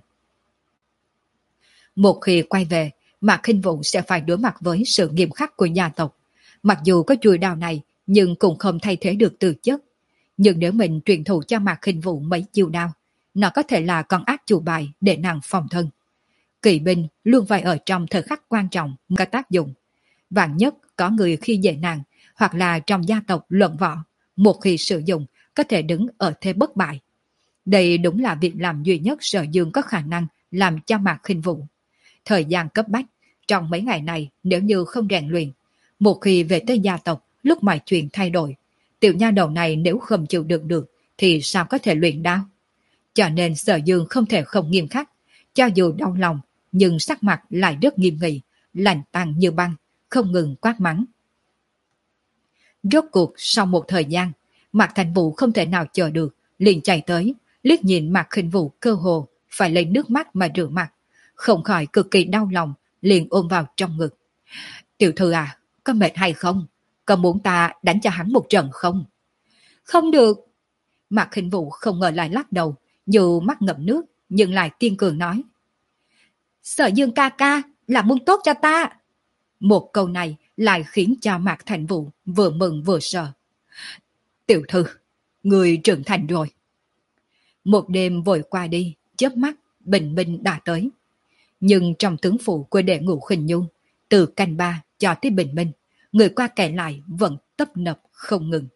Một khi quay về, Mạc Khinh Vũ sẽ phải đối mặt với sự nghiêm khắc của gia tộc. Mặc dù có chuôi đao này, nhưng cũng không thay thế được từ chất. Nhưng nếu mình truyền thụ cho Mạc Khinh Vũ mấy chiêu đao, nó có thể là con ác chủ bài để nàng phòng thân. Kỵ binh luôn phải ở trong thời khắc quan trọng có tác dụng. Vạn nhất có người khi dễ nàng, hoặc là trong gia tộc luận võ, một khi sử dụng có thể đứng ở thế bất bại. Đây đúng là việc làm duy nhất Sở Dương có khả năng làm cho Mạc Khinh Vũ. Thời gian cấp bách, trong mấy ngày này nếu như không rèn luyện, một khi về tới gia tộc, lúc mọi chuyện thay đổi, tiểu nha đầu này nếu không chịu đựng được thì sao có thể luyện đao? Cho nên Sở Dương không thể không nghiêm khắc, cho dù đau lòng nhưng sắc mặt lại rất nghiêm nghị, lạnh tàng như băng, không ngừng quát mắng. Rốt cuộc sau một thời gian, Mạc Thành Vũ không thể nào chờ được, liền chạy tới, liếc nhìn Mạc Khinh Vũ cơ hồ phải lấy nước mắt mà rửa mặt, không khỏi cực kỳ đau lòng, liền ôm vào trong ngực. Tiểu thư à, có mệt hay không? Có muốn ta đánh cho hắn một trận không? Không được. Mạc Khinh Vũ không ngờ lại lắc đầu, dù mắt ngậm nước, nhưng lại kiên cường nói. Sở Dương ca ca là muốn tốt cho ta. Một câu này lại khiến cho Mạc Thành Vũ vừa mừng vừa sợ. Tiểu thư, người trưởng thành rồi. Một đêm vội qua đi, chớp mắt, bình minh đã tới. Nhưng trong tướng phủ của đệ ngũ Khinh Nhu, từ canh ba cho tới bình minh, người qua kẻ lại vẫn tấp nập không ngừng.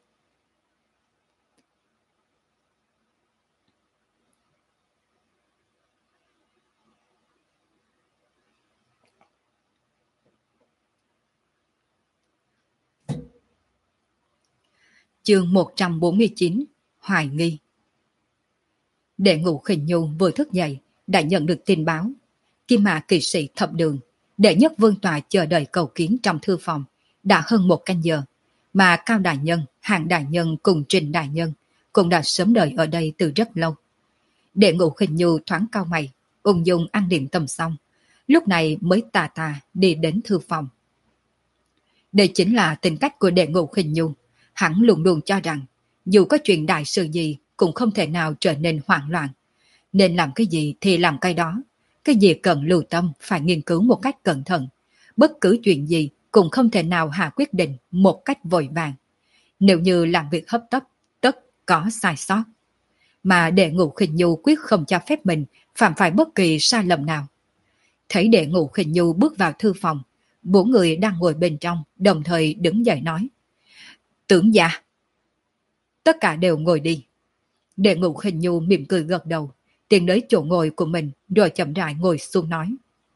Chương một trăm bốn mươi chín, Hoài nghi. Đệ ngũ Khinh Nhu vừa thức dậy, đã nhận được tin báo. Kim Mã kỵ sĩ thập đường, đệ nhất vương tọa chờ đợi cầu kiến trong thư phòng, đã hơn một canh giờ, mà Cao Đại Nhân, Hạng Đại Nhân cùng Trình Đại Nhân cũng đã sớm đợi ở đây từ rất lâu. Đệ ngũ Khinh Nhu thoáng cau mày, ung dung ăn điểm tâm xong, lúc này mới tà tà đi đến thư phòng. Đây chính là tính cách của đệ ngũ Khinh Nhu. Hắn luôn luôn cho rằng, dù có chuyện đại sự gì cũng không thể nào trở nên hoảng loạn. Nên làm cái gì thì làm cái đó. Cái gì cần lưu tâm phải nghiên cứu một cách cẩn thận. Bất cứ chuyện gì cũng không thể nào hạ quyết định một cách vội vàng. Nếu như làm việc hấp tấp, tất có sai sót. Mà đệ ngũ Khinh Nhu quyết không cho phép mình phạm phải bất kỳ sai lầm nào. Thấy đệ ngũ Khinh Nhu bước vào thư phòng, bốn người đang ngồi bên trong đồng thời đứng dậy nói. Tưởng gia. Tất cả đều ngồi đi. Đệ ngũ Khinh Nhu mỉm cười gật đầu, tiến đến chỗ ngồi của mình rồi chậm rãi ngồi xuống nói.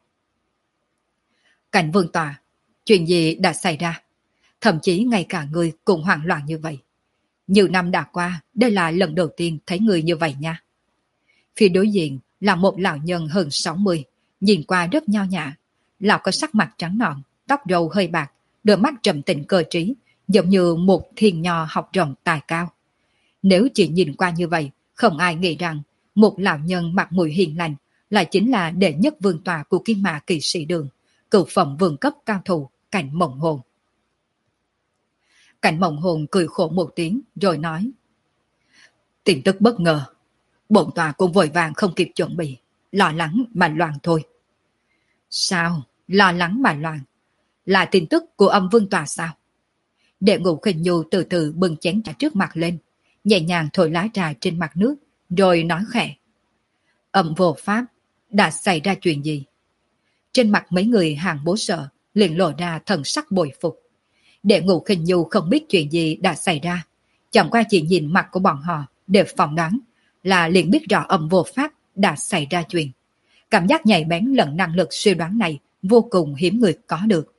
Cảnh vương tòa, chuyện gì đã xảy ra? Thậm chí ngay cả người cũng hoảng loạn như vậy. Nhiều năm đã qua, đây là lần đầu tiên thấy người như vậy nha. Phía đối diện là một lão nhân hơn sáu mươi, nhìn qua rất nho nhã. Lão có sắc mặt trắng nõn, tóc râu hơi bạc, đôi mắt trầm tĩnh cơ trí, giống như một thiên nho học rộng tài cao. Nếu chỉ nhìn qua như vậy, không ai nghĩ rằng một lão nhân mặt mũi hiền lành lại chính là đệ nhất vương tọa của Kim Mã Kỵ Sĩ Đường, cửu phẩm vương cấp cao thủ Cảnh Mộng Hồn. Cảnh Mộng Hồn cười khổ một tiếng rồi nói: tin tức bất ngờ, bổn tọa cũng vội vàng không kịp chuẩn bị, lo lắng mà loạn thôi. Sao? Lo lắng mà loạn? Là tin tức của âm vương tọa sao? Đệ Ngũ Khinh Nhu từ từ bưng chén trà trước mặt lên, nhẹ nhàng thổi lá trà trên mặt nước, rồi nói khẽ: Âm vô pháp, đã xảy ra chuyện gì? Trên mặt mấy người hàng bố sợ liền lộ ra thần sắc bội phục. Đệ Ngũ Khinh Nhu không biết chuyện gì đã xảy ra, chẳng qua chỉ nhìn mặt của bọn họ để phỏng đoán là liền biết rõ âm vô pháp đã xảy ra chuyện. Cảm giác nhạy bén lẫn năng lực suy đoán này vô cùng hiếm người có được.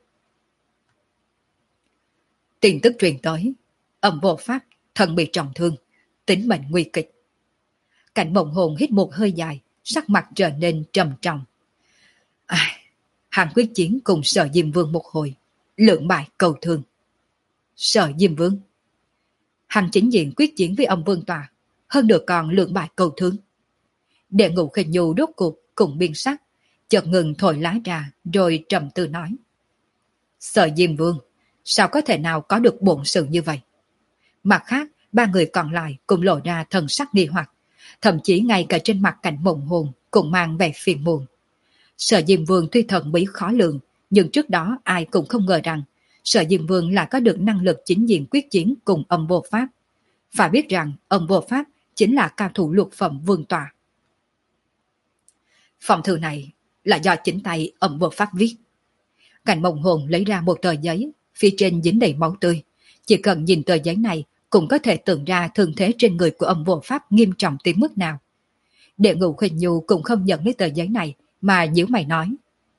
Tin tức truyền tới, âm vô pháp thân bị trọng thương, tính mệnh nguy kịch. Cảnh Mộng Hồn hít một hơi dài, sắc mặt trở nên trầm trọng. À, hắn quyết chiến cùng Sở Diêm Vương một hồi, lưỡng bại cầu thương. Sở Diêm Vương? Hắn chính diện quyết chiến với âm vương tòa, hơn nữa còn lưỡng bại cầu thương. Đệ Ngũ Khinh Nhu rốt cuộc cùng biên sắc, chợt ngừng thổi lá trà rồi trầm tư nói: Sở Diêm Vương, sao có thể nào có được bổn sự như vậy? Mặt khác, ba người còn lại cũng lộ ra thần sắc nghi hoặc, thậm chí ngay cả trên mặt Cảnh Mộng Hồn cũng mang vẻ phiền muộn. Sở Diêm Vương tuy thần bí khó lường, nhưng trước đó ai cũng không ngờ rằng Sở Diêm Vương là có được năng lực chính diện quyết chiến cùng âm vô pháp. Phải biết rằng âm vô pháp chính là cao thủ lục phẩm vương tọa. Phong thư này là do chính tay âm vô pháp viết. Cảnh Mộng Hồn lấy ra một tờ giấy, phía trên dính đầy máu tươi. Chỉ cần nhìn tờ giấy này cũng có thể tưởng ra thương thế trên người của âm vô pháp nghiêm trọng tới mức nào. Đệ Ngũ Khinh Nhu cũng không nhận lấy tờ giấy này mà nhíu mày nói: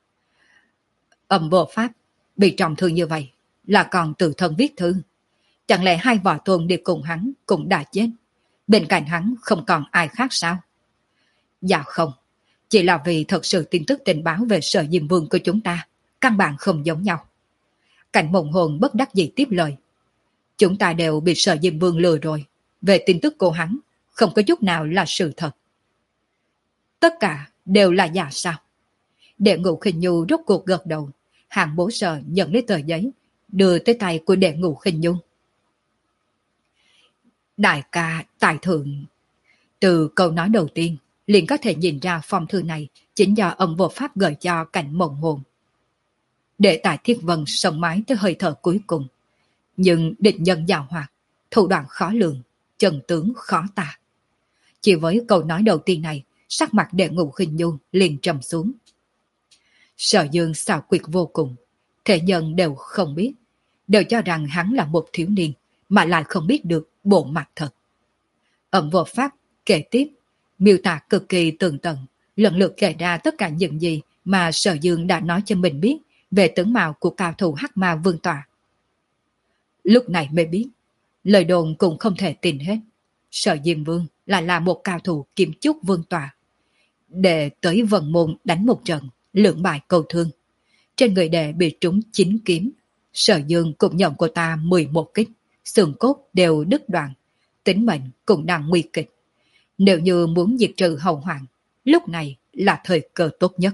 Âm vô pháp bị trọng thương như vậy là còn tự thân viết thư. Chẳng lẽ hai võ tôn đi cùng hắn cũng đã chết, bên cạnh hắn không còn ai khác sao? Dạ không, chỉ là vì thật sự tin tức tình báo về Sở Diêm Vương của chúng ta căn bản không giống nhau. Cảnh Mộng Hồn bất đắc dĩ tiếp lời: Chúng ta đều bị Sở Diêm Vương lừa rồi, về tin tức của hắn không có chút nào là sự thật. Tất cả đều là giả sao? Đệ Ngũ Khinh Nhu rốt cuộc gật đầu. Hàng bố sợ nhận lấy tờ giấy, đưa tới tay của Đệ Ngũ Khinh Nhu. Đại ca tài thượng. Từ câu nói đầu tiên liền có thể nhìn ra phong thư này chính do âm vô pháp gửi cho Cảnh Mộng Hồn. Để Tài Thiết Vân sống mái tới hơi thở cuối cùng, nhưng địch nhân giàu hoạt, thủ đoạn khó lường, chân tướng khó tả. Chỉ với câu nói đầu tiên này, sắc mặt Đệ Ngũ Khinh Nhu liền trầm xuống. Sở Dương xảo quyệt vô cùng, thể nhân đều không biết, đều cho rằng hắn là một thiếu niên, mà lại không biết được bộ mặt thật. Âm vô pháp kể tiếp, miêu tả cực kỳ tường tận, lần lượt kể ra tất cả những gì mà Sở Dương đã nói cho mình biết về tướng mạo của cao thủ Hắc Ma Vương tọa. Lúc này mới biết, lời đồn cũng không thể tin hết. Sở Diêm Vương là là một cao thủ Kim Chúc Vương tọa, để tới Vân Môn đánh một trận, lưỡng bại cầu thương. Trên người đệ bị trúng chín kiếm, Sở Dương cũng nhận của ta mười một kích, xương cốt đều đứt đoạn, tính mệnh cũng đang nguy kịch. Nếu như muốn diệt trừ hậu hoạn, lúc này là thời cơ tốt nhất.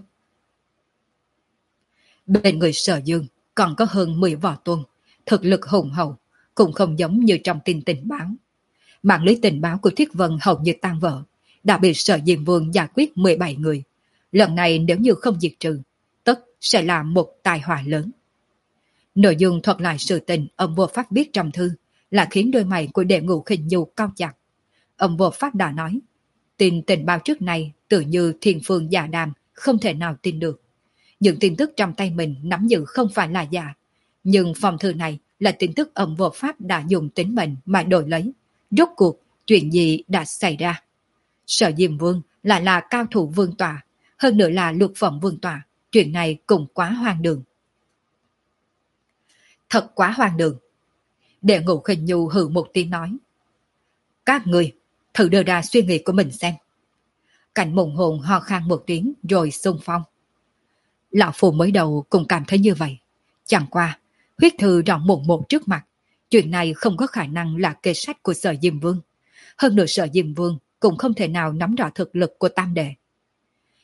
Bên người Sở Dương còn có hơn mười võ tôn, thực lực hùng hậu, cũng không giống như trong tin tình báo. Mạng lưới tình báo của Thiết Vân hầu như tan vỡ, đã bị Sở Diêm Vương giải quyết mười bảy người. Lần này nếu như không diệt trừ, tất sẽ là một tai họa lớn. Nội dung thuật lại sự tình âm vô pháp biết trong thư là khiến đôi mày của Đệ Ngũ Khinh Nhu cau chặt. Âm vô pháp đã nói, tin tình báo trước này tự như thiên phương giả đàm, không thể nào tin được. Những tin tức trong tay mình nắm giữ không phải là giả, nhưng phong thư này là tin tức âm vô pháp đã dùng tính mệnh mà đổi lấy. Rốt cuộc, chuyện gì đã xảy ra? Sở Diêm Vương lại là cao thủ vương tọa, hơn nữa là lục phẩm vương tọa, chuyện này cũng quá hoang đường. Thật quá hoang đường. Đệ Ngũ Khinh Nhu hừ một tiếng nói. Các người, thử đưa ra suy nghĩ của mình xem. Cảnh Mộng Hồn ho khan một tiếng rồi xung phong. Lão Phù mới đầu cũng cảm thấy như vậy. Chẳng qua, huyết thư rõ mồn một trước mặt. Chuyện này không có khả năng là kế sách của Sở Diêm Vương. Hơn nữa Sở Diêm Vương cũng không thể nào nắm rõ thực lực của tam đệ.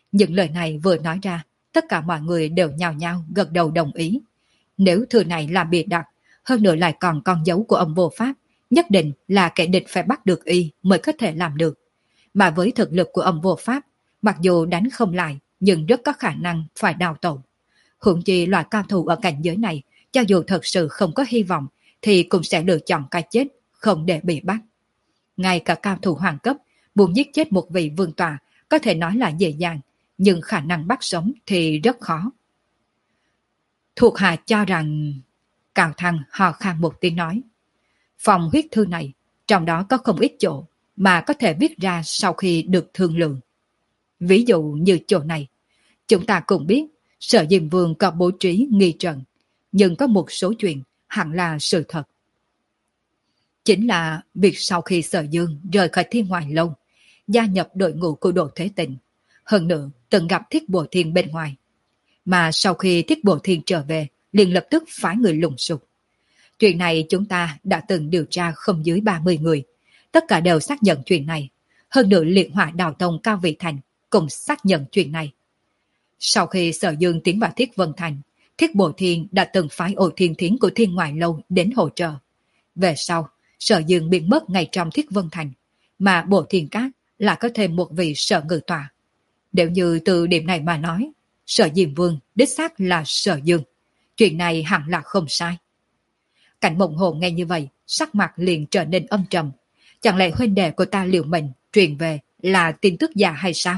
Những lời này vừa nói ra, tất cả mọi người đều nhao nhao gật đầu đồng ý. Nếu thư này là bịa đặt, hơn nữa lại còn con dấu của ông vô pháp, nhất định là kẻ địch phải bắt được y mới có thể làm được. Mà với thực lực của ông vô pháp, mặc dù đánh không lại, nhưng rất có khả năng phải đào tẩu. Huống chi loại cao thủ ở cảnh giới này, cho dù thật sự không có hy vọng, thì cũng sẽ lựa chọn cái chết, không để bị bắt. Ngay cả cao thủ hoàng cấp, muốn giết chết một vị vương tọa, có thể nói là dễ dàng, nhưng khả năng bắt sống thì rất khó. Thuộc hạ cho rằng... Cao Thăng hò khan một tiếng nói. Phòng huyết thư này, trong đó có không ít chỗ mà có thể viết ra sau khi được thương lượng. Ví dụ như chỗ này, chúng ta cũng biết Sở Diêm Vương có bố trí nghi trận, nhưng có một số chuyện hẳn là sự thật. Chính là việc sau khi Sở Dương rời khỏi Thiên Ngoại Lâu, gia nhập đội ngũ của Đỗ Thế Tịnh, hơn nữa từng gặp Thiết Bổ Thiên bên ngoài. Mà sau khi Thiết Bổ Thiên trở về, liền lập tức phái người lùng sục. Chuyện này chúng ta đã từng điều tra không dưới ba mươi người, tất cả đều xác nhận chuyện này. Hơn nữa Liệt Hỏa Đào Tông Cao Vị Thành cũng xác nhận chuyện này. Sau khi Sở Dương tiến vào Thiết Vân Thành, Thiết Bổ Thiên đã từng phái Ổ Thiên Thiến của Thiên Ngoại Lâu đến hỗ trợ. Về sau, Sở Dương biến mất ngay trong Thiết Vân Thành, mà Bổ Thiên Cát lại có thêm một vị Sở Ngự Tọa. Nếu như từ điểm này mà nói, Sở Diêm Vương đích xác là Sở Dương. Chuyện này hẳn là không sai. Cảnh Mộng Hồn nghe như vậy, sắc mặt liền trở nên âm trầm. Chẳng lẽ huynh đệ của ta liều mình truyền về là tin tức giả hay sao?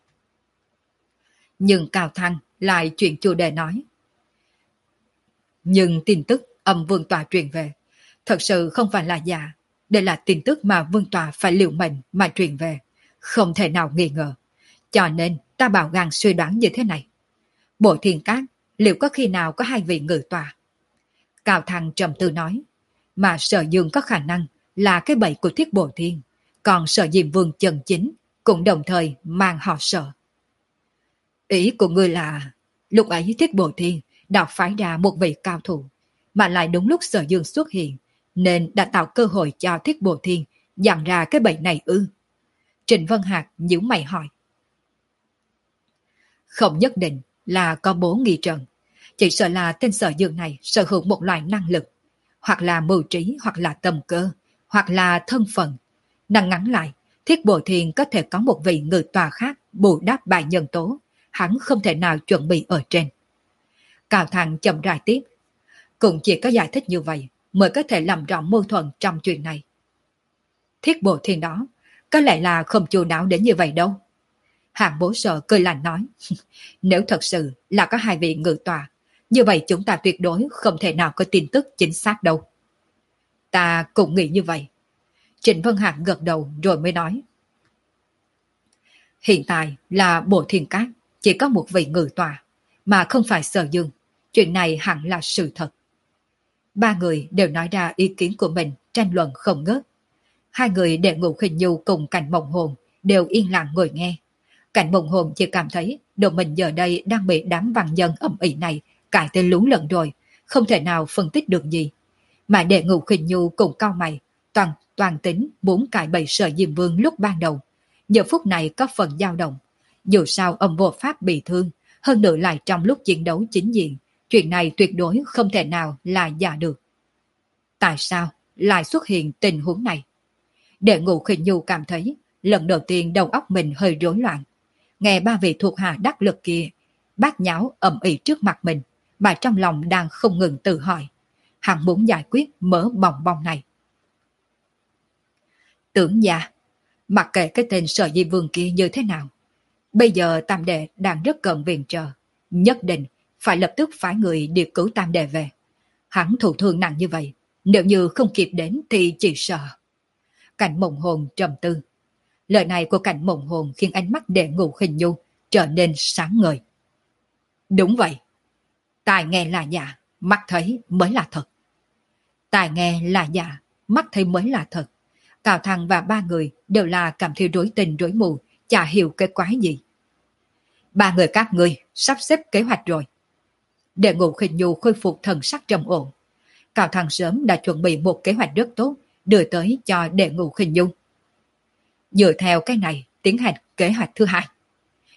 Nhưng Cao Thăng lại chuyện chủ đề nói. Nhưng tin tức âm Vương Tòa truyền về thật sự không phải là giả. Đây là tin tức mà Vương Tòa phải liều mình mà truyền về. Không thể nào nghi ngờ. Cho nên ta bảo gan suy đoán như thế này. Bộ Thiên Cát liệu có khi nào có hai vị ngự tòa? Cao Thăng trầm tư nói. Mà Sở Dương có khả năng là cái bẫy của Thiết Bổ Thiên. Còn Sở Diêm Vương chân chính cũng đồng thời mang họ Sở. Ý của ngươi là lúc ấy Thiết Bổ Thiên đã phái ra một vị cao thủ, mà lại đúng lúc Sở Dương xuất hiện, nên đã tạo cơ hội cho Thiết Bổ Thiên dặn ra cái bẫy này ư? Trịnh Vân Hạc nhíu mày hỏi. Không nhất định là có bố nghi trận, chỉ sợ là tên Sở Dương này sở hữu một loại năng lực, hoặc là mưu trí, hoặc là tâm cơ, hoặc là thân phận. Năng ngắn lại, Thiết Bổ Thiên có thể có một vị ngự tòa khác bù đắp bài nhân tố, hắn không thể nào chuẩn bị ở trên. Cao Thăng chậm rãi tiếp. Cũng chỉ có giải thích như vậy mới có thể làm rõ mâu thuẫn trong chuyện này. Thiết Bổ Thiên đó có lẽ là không chu đáo đến như vậy đâu. Hạng Bố Sở cười lạnh nói. Nếu thật sự là có hai vị ngự tòa, như vậy chúng ta tuyệt đối không thể nào có tin tức chính xác đâu. Ta cũng nghĩ như vậy. Trịnh Vân Hạc gật đầu rồi mới nói. Hiện tại là Bộ Thiên Cát chỉ có một vị ngự tòa, mà không phải Sở Dương. Chuyện này hẳn là sự thật. Ba người đều nói ra ý kiến của mình, tranh luận không ngớt. Hai người Đệ Ngũ Khinh Nhu cùng Cảnh Mộng Hồn đều yên lặng ngồi nghe. Cảnh Mộng Hồn chỉ cảm thấy đầu mình giờ đây đang bị đám văn nhân ầm ĩ này cãi tên lú lẫn rồi, không thể nào phân tích được gì. Mà Đệ Ngũ Khinh Nhu cùng cau mày, toàn toàn tính muốn cãi bậy Sở Diêm Vương lúc ban đầu. Giờ phút này có phần dao động. Dù sao ông vô pháp bị thương, hơn nữa lại trong lúc chiến đấu chính diện, chuyện này tuyệt đối không thể nào là giả được. Tại sao lại xuất hiện tình huống này? Đệ Ngũ Khinh Nhu cảm thấy lần đầu tiên đầu óc mình hơi rối loạn. Nghe ba vị thuộc hạ đắc lực kia bát nháo ầm ĩ trước mặt mình, mà trong lòng đang không ngừng tự hỏi. Hắn muốn giải quyết mớ bòng bong này. Tưởng gia, mặc kệ cái tên Sở Di Vương kia như thế nào, bây giờ Tam Đệ đang rất cần viện trợ, nhất định phải lập tức phái người điều cứu Tam Đệ về. Hắn thụ thương nặng như vậy, nếu như không kịp đến thì chỉ sợ. Cảnh Mộng Hồn trầm tư. Lời này của Cảnh Mộng Hồn khiến ánh mắt Đệ Ngũ Khinh Nhu trở nên sáng ngời. Đúng vậy. Tai nghe là giả, mắt thấy mới là thật. Tai nghe là giả, mắt thấy mới là thật. Cao Thăng và ba người đều là cảm thấy rối tình rối mù, chả hiểu cái quái gì. Ba người các ngươi sắp xếp kế hoạch rồi. Đệ Ngũ Khinh Nhu khôi phục thần sắc trầm ổn. Cao Thăng sớm đã chuẩn bị một kế hoạch rất tốt đưa tới cho Đệ Ngũ Khinh Nhu. Dựa theo cái này tiến hành kế hoạch thứ hai.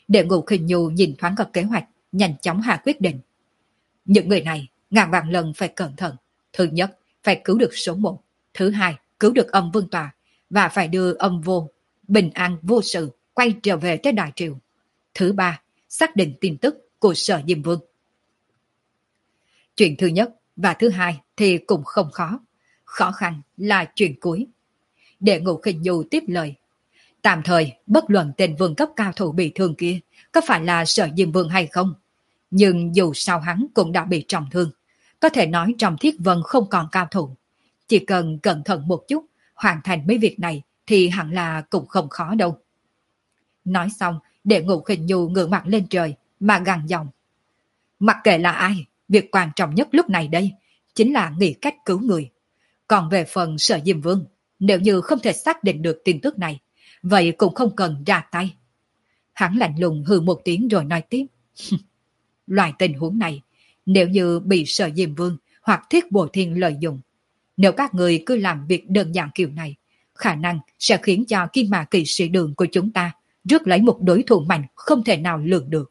Đệ Ngũ Khinh Nhu nhìn thoáng qua kế hoạch, nhanh chóng hạ quyết định. Những người này ngàn vạn lần phải cẩn thận. Thứ nhất, phải cứu được số một. Thứ hai, cứu được âm vương tòa. Và phải đưa âm vô, bình an vô sự, quay trở về tới Đại Triều. Thứ ba, xác định tin tức của Sở Diêm Vương. Chuyện thứ nhất và thứ hai thì cũng không khó. Khó khăn là chuyện cuối. Đệ Ngũ Khinh Nhu tiếp lời. Tạm thời, bất luận tên vương cấp cao thủ bị thương kia có phải là Sở Diêm Vương hay không, nhưng dù sao hắn cũng đã bị trọng thương. Có thể nói trong Thiết Vân không còn cao thủ. Chỉ cần cẩn thận một chút, hoàn thành mấy việc này thì hẳn là cũng không khó đâu. Nói xong, Đệ Ngũ Khinh Nhu ngửa mặt lên trời mà gằn giọng. Mặc kệ là ai, việc quan trọng nhất lúc này đây chính là nghĩ cách cứu người. Còn về phần Sở Diêm Vương, nếu như không thể xác định được tin tức này, vậy cũng không cần ra tay. Hắn lạnh lùng hừ một tiếng rồi nói tiếp. Loại tình huống này, nếu như bị Sở Diêm Vương hoặc Thiết Bổ Thiên lợi dụng, nếu các người cứ làm việc đơn giản kiểu này, khả năng sẽ khiến cho Kim Mã Kỵ Sĩ Đường của chúng ta rước lấy một đối thủ mạnh không thể nào lường được.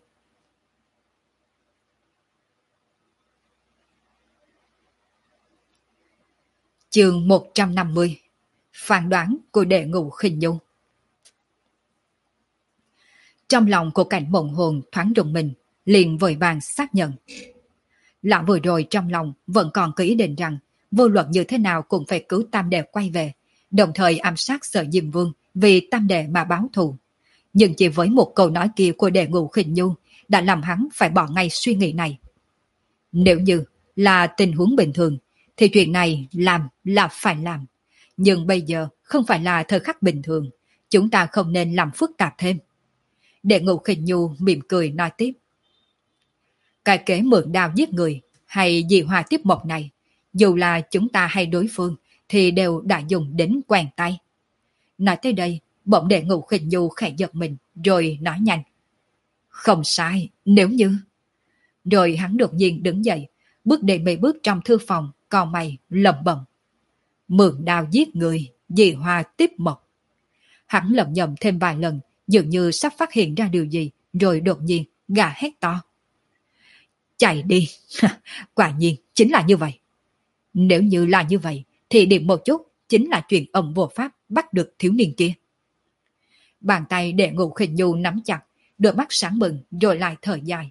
Chương một trăm năm mươi. Phán đoán của Đệ Ngũ Khinh Nhu. Trong lòng của Cảnh Mộng Hồn thoáng rùng mình, liền vội vàng xác nhận. Lão vừa rồi trong lòng vẫn còn có ý định rằng vô luận như thế nào cũng phải cứu Tam Đệ quay về, đồng thời ám sát Sở Diêm Vương vì Tam Đệ mà báo thù. Nhưng chỉ với một câu nói kia của Đệ Ngũ Khinh Nhu đã làm hắn phải bỏ ngay suy nghĩ này. Nếu như là tình huống bình thường thì chuyện này làm là phải làm. Nhưng bây giờ không phải là thời khắc bình thường, chúng ta không nên làm phức tạp thêm. Đệ Ngũ Khinh Nhu mỉm cười nói tiếp. Cái kế mượn đao giết người hay dị hòa tiếp mộc này, dù là chúng ta hay đối phương thì đều đã dùng đến quen tay. Nói tới đây, bỗng Đệ Ngũ Khinh Nhu khẽ giật mình rồi nói nhanh. Không sai, nếu như... Rồi hắn đột nhiên đứng dậy, bước đến mấy bước trong thư phòng, cau mày lẩm bẩm. Mượn đao giết người, dị hòa tiếp mộc. Hắn lẩm nhẩm thêm vài lần, dường như sắp phát hiện ra điều gì, rồi đột nhiên gà hét to. Chạy đi, quả nhiên chính là như vậy. Nếu như là như vậy, thì điểm một chút chính là chuyện ông vô pháp bắt được thiếu niên kia. Bàn tay Đệ Ngũ Khinh Nhu nắm chặt, đôi mắt sáng bừng rồi lại thở dài.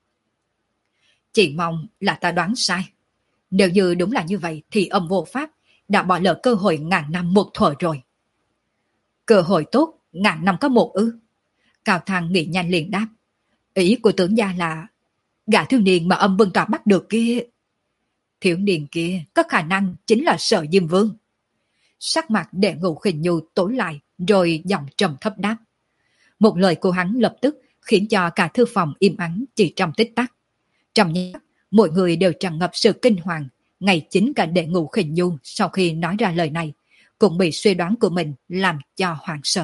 Chỉ mong là ta đoán sai. Nếu như đúng là như vậy thì ông vô pháp đã bỏ lỡ cơ hội ngàn năm một thuở rồi. Cơ hội tốt, ngàn năm có một ư? Cao Thăng nghĩ nhanh liền đáp. Ý của tướng gia là gã thiếu niên mà âm Vân Tòa bắt được kia. Thiếu niên kia có khả năng chính là Sở Diêm Vương. Sắc mặt Đệ Ngũ Khinh Nhu tối lại rồi giọng trầm thấp đáp. Một lời của hắn lập tức khiến cho cả thư phòng im ắng chỉ trong tích tắc. Trong nháy mắt, mọi người đều tràn ngập sự kinh hoàng. Ngay chính cả Đệ Ngũ Khinh Nhu sau khi nói ra lời này cũng bị suy đoán của mình làm cho hoảng sợ.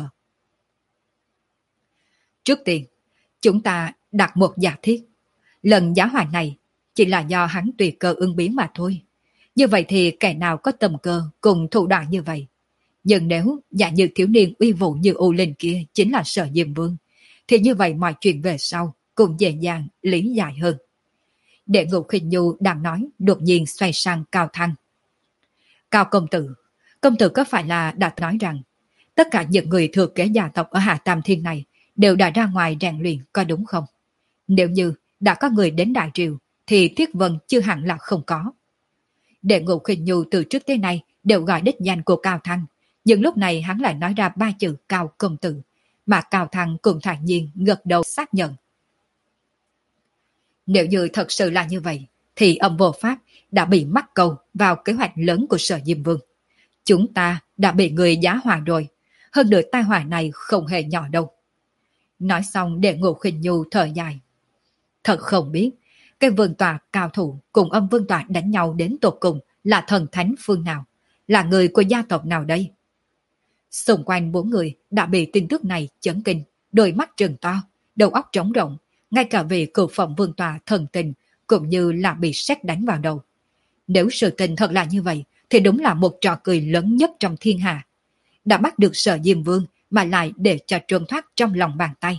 Trước tiên, chúng ta đặt một giả thiết. Lần giá hòa này chỉ là do hắn tùy cơ ứng biến mà thôi. Như vậy thì kẻ nào có tầm cơ cùng thủ đoạn như vậy. Nhưng nếu giả như thiếu niên uy vũ như U Linh kia chính là Sở Diêm Vương, thì như vậy mọi chuyện về sau cũng dễ dàng lý giải hơn. Đệ Ngũ Khinh Nhu đang nói, đột nhiên xoay sang Cao Thăng. Cao công tử, công tử có phải là đã nói rằng tất cả những người thừa kế gia tộc ở Hạ Tam Thiên này đều đã ra ngoài rèn luyện, có đúng không? Nếu như đã có người đến Đại Triều thì Thiết Vân chưa hẳn là không có. Đệ Ngũ Khinh Nhu từ trước tới nay đều gọi đích danh của Cao Thăng, nhưng lúc này hắn lại nói ra ba chữ Cao công tử, mà Cao Thăng cũng thản nhiên gật đầu xác nhận. Nếu như thật sự là như vậy, thì âm vô pháp đã bị mắc câu vào kế hoạch lớn của Sở Diêm Vương. Chúng ta đã bị người giá hòa rồi, hơn nữa tai họa này không hề nhỏ đâu. Nói xong Đệ Ngũ Khinh Nhu thở dài. Thật không biết, cái vương tòa cao thủ cùng âm vương tòa đánh nhau đến tột cùng là thần thánh phương nào, là người của gia tộc nào đây? Xung quanh bốn người đã bị tin tức này chấn kinh, đôi mắt trừng to, đầu óc trống rỗng, ngay cả vị cựu phẩm vương tòa thần tình cũng như là bị sét đánh vào đầu. Nếu sự tình thật là như vậy, thì đúng là một trò cười lớn nhất trong thiên hạ. Đã bắt được Sở Diêm Vương mà lại để cho trốn thoát trong lòng bàn tay.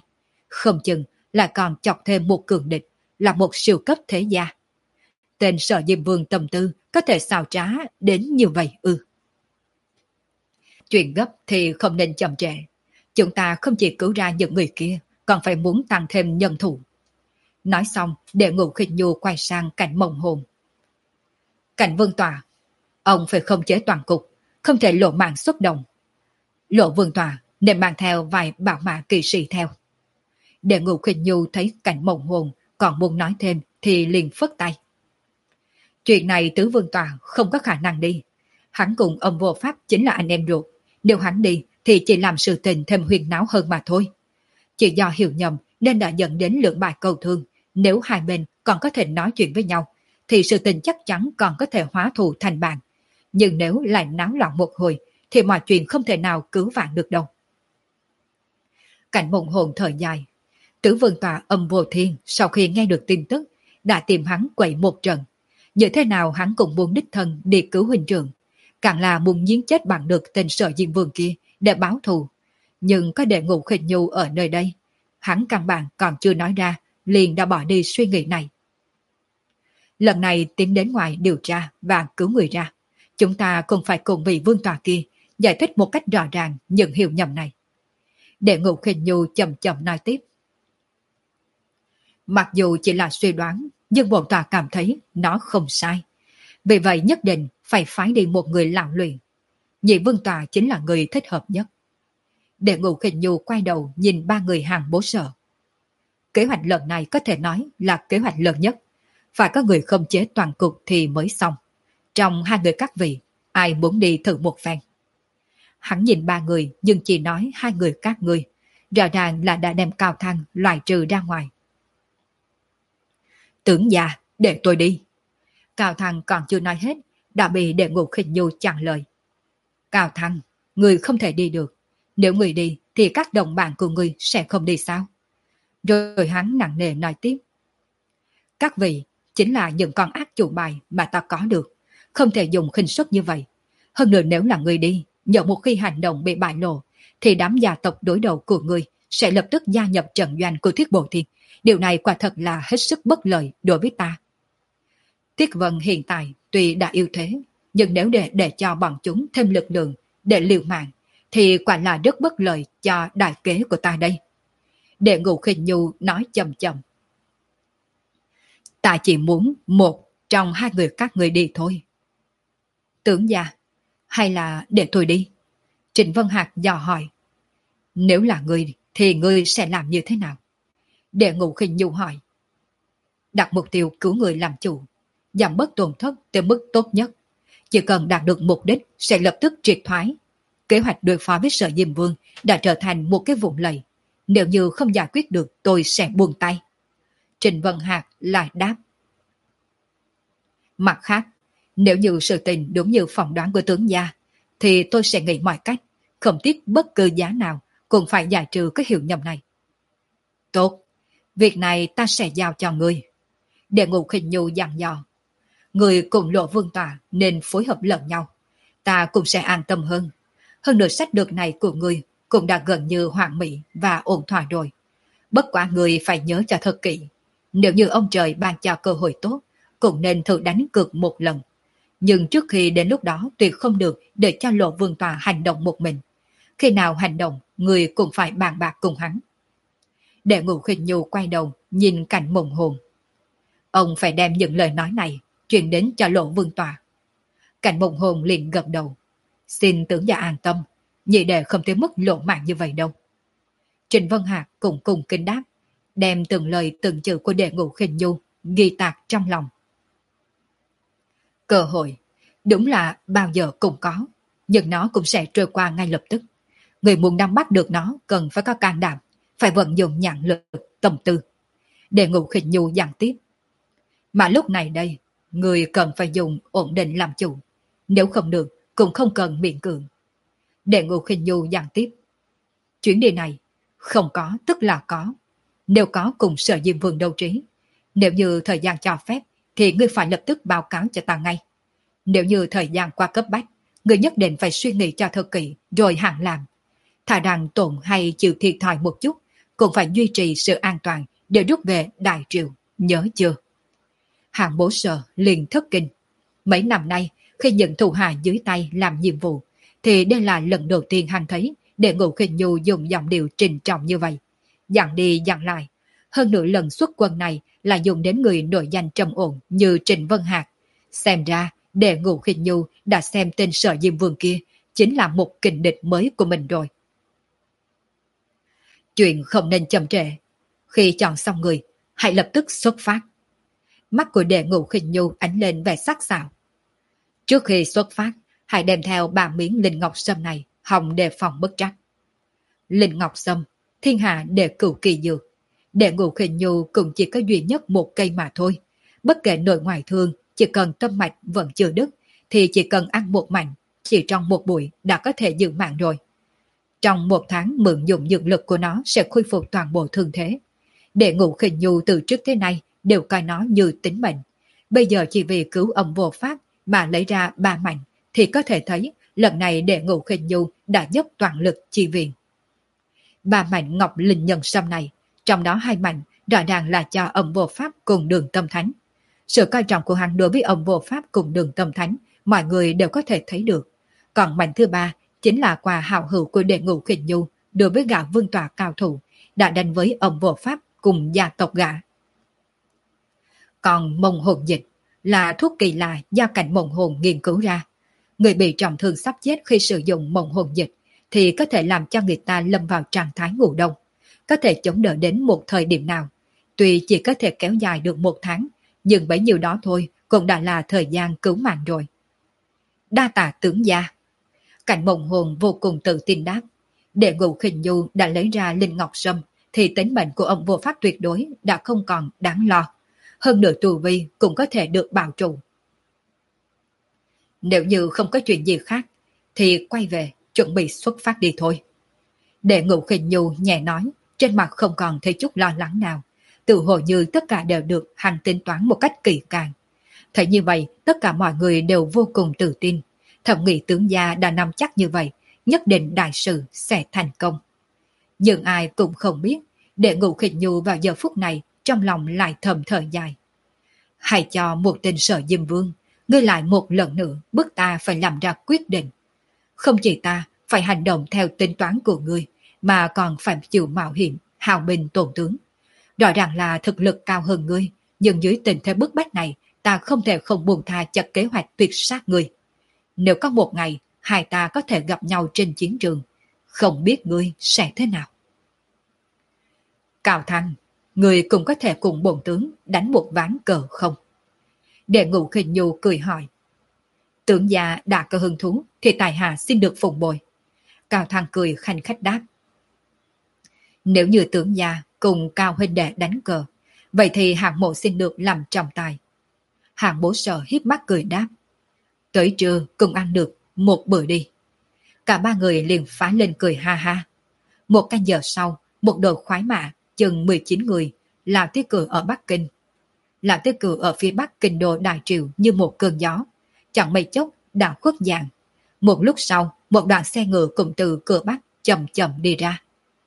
không chừng lại còn chọc thêm một cường địch, là một siêu cấp thế gia. Tên Sở Diêm Vương tâm tư có thể xào trá đến như vậy ư? Chuyện gấp thì không nên chậm trễ. Chúng ta không chỉ cứu ra những người kia, còn phải muốn tăng thêm nhân thủ. Nói xong, Đệ Ngũ Khinh Nhu quay sang Cảnh Mộng Hồn. Cảnh Vương Tòa, ông phải khống chế toàn cục, không thể lộ mạng xuất động. Lộ Vương Tòa nên mang theo vài bảo mã kỵ sĩ theo. Đệ Ngũ Khinh Nhu thấy Cảnh Mộng Hồn còn muốn nói thêm thì liền phất tay. Chuyện này Tứ Vương Tòa không có khả năng đi. Hắn cùng ông vô pháp chính là anh em ruột. Nếu hắn đi thì chỉ làm sự tình thêm huyền náo hơn mà thôi. Chỉ do hiểu nhầm nên đã dẫn đến lượng bài cầu thương. Nếu hai bên còn có thể nói chuyện với nhau thì sự tình chắc chắn còn có thể hóa thù thành bạn. Nhưng nếu lại náo loạn một hồi thì mọi chuyện không thể nào cứu vãn được đâu. Cảnh Mộng Hồn thở dài. Tứ Vương Tòa Âm Vô Thiên sau khi nghe được tin tức đã tìm hắn quậy một trận. Như thế nào hắn cũng muốn đích thân đi cứu huynh trưởng, càng là muốn giết chết bằng được tên Sở Diêm Vương kia để báo thù. Nhưng có Đệ Ngũ Khinh Nhu ở nơi đây, hắn căn bản còn chưa nói ra, liền đã bỏ đi suy nghĩ này. Lần này tiến đến ngoài điều tra và cứu người ra, chúng ta cũng phải cùng vị vương tòa kia giải thích một cách rõ ràng những hiểu nhầm này. Đệ Ngũ Khinh Nhu chậm chậm nói tiếp. Mặc dù chỉ là suy đoán, nhưng bổn tòa cảm thấy nó không sai. Vì vậy nhất định phải phái đi một người lão luyện. Nhị Vương Tòa chính là người thích hợp nhất. Đệ Ngũ Khinh Nhu quay đầu nhìn ba người hàng bố sở. Kế hoạch lần này có thể nói là kế hoạch lớn nhất. Phải có người khống chế toàn cục thì mới xong. Trong hai người các vị, ai muốn đi thử một phen? Hắn nhìn ba người nhưng chỉ nói hai người các ngươi. Rõ ràng là đã đem Cao Thăng loại trừ ra ngoài. Tướng già, để tôi đi. Cao Thăng còn chưa nói hết, đã bị Đệ Ngũ Khinh Nhu chặn lời. Cao Thăng, người không thể đi được. Nếu người đi thì các đồng bạn của người sẽ không đi sao? Rồi hắn nặng nề nói tiếp. Các vị chính là những con ác chủ bài mà ta có được. Không thể dùng khinh suất như vậy. Hơn nữa nếu là người đi, nhờ một khi hành động bị bại lộ, thì đám gia tộc đối đầu của người sẽ lập tức gia nhập trận doanh của Thiết Bộ Thiên. Điều này quả thật là hết sức bất lợi đối với ta. Tiết Vân hiện tại tuy đã yêu thế, nhưng nếu để để cho bọn chúng thêm lực lượng để liều mạng, thì quả là rất bất lợi cho đại kế của ta đây. Đệ Ngũ Khinh Nhu nói chậm chậm. Ta chỉ muốn một trong hai người các người đi thôi. Tướng gia, hay là để tôi đi? Trịnh Vân Hạc dò hỏi. Nếu là ngươi thì ngươi sẽ làm như thế nào? Đệ Ngũ Khinh Nhu hỏi. Đặt mục tiêu cứu người làm chủ, giảm bớt tổn thất tới mức tốt nhất. Chỉ cần đạt được mục đích sẽ lập tức triệt thoái. Kế hoạch đối phó với Sở Diêm Vương đã trở thành một cái vụn lầy. Nếu như không giải quyết được tôi sẽ buông tay. Trịnh Vân Hạc lại đáp. Mặt khác, nếu như sự tình đúng như phỏng đoán của tướng gia, thì tôi sẽ nghĩ mọi cách, không tiếc bất cứ giá nào, cũng phải giải trừ cái hiểu nhầm này. Tốt, việc này ta sẽ giao cho ngươi. Đệ Ngũ Khinh Nhu dặn dò. Người cùng Lộ Vương Tòa nên phối hợp lẫn nhau. Ta cũng sẽ an tâm hơn. Hơn nữa sách lược này của ngươi cũng đã gần như hoàn mỹ và ổn thỏa rồi. Bất quá người phải nhớ cho thật kỹ. Nếu như ông trời ban cho cơ hội tốt, cũng nên thử đánh cược một lần. Nhưng trước khi đến lúc đó tuyệt không được để cho Lộ Vương Tòa hành động một mình. Khi nào hành động, người cũng phải bàn bạc cùng hắn. Đệ Ngũ Khinh Nhu quay đầu nhìn Cảnh Mộng Hồn. Ông phải đem những lời nói này truyền đến cho Lộ Vương Tòa. Cảnh Mộng Hồn liền gật đầu. Xin tướng gia an tâm, nhị đệ không tới mức lộ mạng như vậy đâu. Trịnh Vân Hạc cũng cùng kính đáp, đem từng lời từng chữ của Đệ Ngũ Khinh Nhu ghi tạc trong lòng. Cơ hội, đúng là bao giờ cũng có, nhưng nó cũng sẽ trôi qua ngay lập tức. Người muốn nắm bắt được nó cần phải có can đảm, phải vận dụng nhãn lực, tâm tư. Đệ Ngũ Khinh Nhu dặn tiếp. Mà lúc này đây, người cần phải dùng ổn định làm chủ. Nếu không được, cũng không cần miễn cưỡng. Đệ Ngũ Khinh Nhu dặn tiếp. Chuyến đi này, không có tức là có. Nếu có cùng Sở Diêm Vương đấu trí, nếu như thời gian cho phép, thì ngươi phải lập tức báo cáo cho ta ngay. Nếu như thời gian qua cấp bách, ngươi nhất định phải suy nghĩ cho thật kỹ, rồi hẳn làm. Thà rằng tổn hay chịu thiệt thòi một chút, cũng phải duy trì sự an toàn để rút về Đại Triều, nhớ chưa? Hạng Bố Sở liền thất kinh. Mấy năm nay, khi những thủ hạ dưới tay làm nhiệm vụ, thì đây là lần đầu tiên hắn thấy Đệ Ngũ Khinh Nhu dùng giọng điệu trình trọng như vậy. Dặn đi dặn lại. Hơn nữa lần xuất quân này là dùng đến người nổi danh trầm ổn như Trịnh Vân Hạc. Xem ra, Đệ Ngũ Khinh Nhu đã xem tên Sở Diêm Vương kia chính là một kình địch mới của mình rồi. Chuyện không nên chậm trễ. Khi chọn xong người, hãy lập tức xuất phát. Mắt của Đệ Ngũ Khinh Nhu ánh lên vẻ sắc sảo. Trước khi xuất phát, hãy đem theo ba miếng linh ngọc sâm này, hòng đề phòng bất trắc. Linh ngọc sâm, thiên hạ để cửu kỳ dược. Đệ Ngũ Khinh Nhu cũng chỉ có duy nhất một cây mà thôi. Bất kể nội ngoại thương, chỉ cần tâm mạch vẫn chưa đứt, thì chỉ cần ăn một mảnh, chỉ trong một buổi đã có thể giữ mạng rồi. Trong một tháng mượn dụng dược lực của nó sẽ khôi phục toàn bộ thương thế. Đệ Ngũ Khinh Nhu từ trước tới nay đều coi nó như tính mệnh. Bây giờ chỉ vì cứu ông vô pháp mà lấy ra ba mảnh, thì có thể thấy lần này Đệ Ngũ Khinh Nhu đã dốc toàn lực chi viện. Ba mảnh ngọc linh nhân sâm này, trong đó hai mảnh rõ ràng là cho ông vô pháp cùng Đường Tâm Thánh. Sự coi trọng của hắn đối với ông vô pháp cùng Đường Tâm Thánh, mọi người đều có thể thấy được. Còn mảnh thứ ba chính là quà hảo hữu của Đệ Ngũ Khinh Nhu đối với gã vương tọa cao thủ đã đánh với ông vô pháp cùng gia tộc gã. Còn mông hồn dịch là thuốc kỳ lạ do cảnh mộng hồn nghiên cứu ra. Người bị trọng thương sắp chết khi sử dụng mộng hồn dịch thì có thể làm cho người ta lâm vào trạng thái ngủ đông, có thể chống đỡ đến một thời điểm nào. Tuy chỉ có thể kéo dài được một tháng, nhưng bấy nhiêu đó thôi cũng đã là thời gian cứu mạng rồi. Đa tạ tướng gia. Cảnh mộng hồn vô cùng tự tin đáp. Đệ Ngũ Khinh Nhu đã lấy ra linh ngọc sâm, thì tính mệnh của ông vô pháp tuyệt đối đã không còn đáng lo. Hơn nữa tu vi cũng có thể được bảo trụ. Nếu như không có chuyện gì khác, thì quay về chuẩn bị xuất phát đi thôi. Đệ Ngũ Khinh Nhu nhẹ nói, trên mặt không còn thấy chút lo lắng nào, tự hồ như tất cả đều được hắn tính toán một cách kỳ càng. Thấy như vậy, tất cả mọi người đều vô cùng tự tin. Thẩm nghĩ tướng gia đã nắm chắc như vậy, nhất định đại sự sẽ thành công. Nhưng ai cũng không biết, Đệ Ngũ Khinh Nhu vào giờ phút này trong lòng lại thầm thở dài. Hãy cho một tên Sở Diêm Vương, ngươi lại một lần nữa bức ta phải làm ra quyết định. Không chỉ ta phải hành động theo tính toán của ngươi, mà còn phải chịu mạo hiểm, hao binh tổn tướng. Rõ ràng là thực lực cao hơn ngươi, nhưng dưới tình thế bức bách này, ta không thể không buông tha cho kế hoạch tuyệt sát ngươi. Nếu có một ngày, hai ta có thể gặp nhau trên chiến trường, không biết ngươi sẽ thế nào. Cao Thăng, ngươi cũng có thể cùng bổn tướng đánh một ván cờ không? Đệ Ngũ Khinh Nhu cười hỏi. Tướng gia đã có hứng thú thì tài hạ xin được phụng bồi. Cao Thăng cười khanh khách đáp. Nếu như tướng gia cùng Cao huynh đệ đánh cờ, vậy thì hạng mộ xin được làm trọng tài. Hạng Bố Sở híp mắt cười đáp. Tới trưa cùng ăn được một bữa đi. Cả ba người liền phá lên cười ha ha. Một canh giờ sau, một đội khoái mã chừng mười chín người là tiết cử ở Bắc Kinh. Là tiết cử ở phía Bắc kinh đô Đại Triều như một cơn gió, chẳng mấy chốc đã khuất dạng. Một lúc sau, một đoàn xe ngựa cùng từ cửa Bắc chậm chậm đi ra.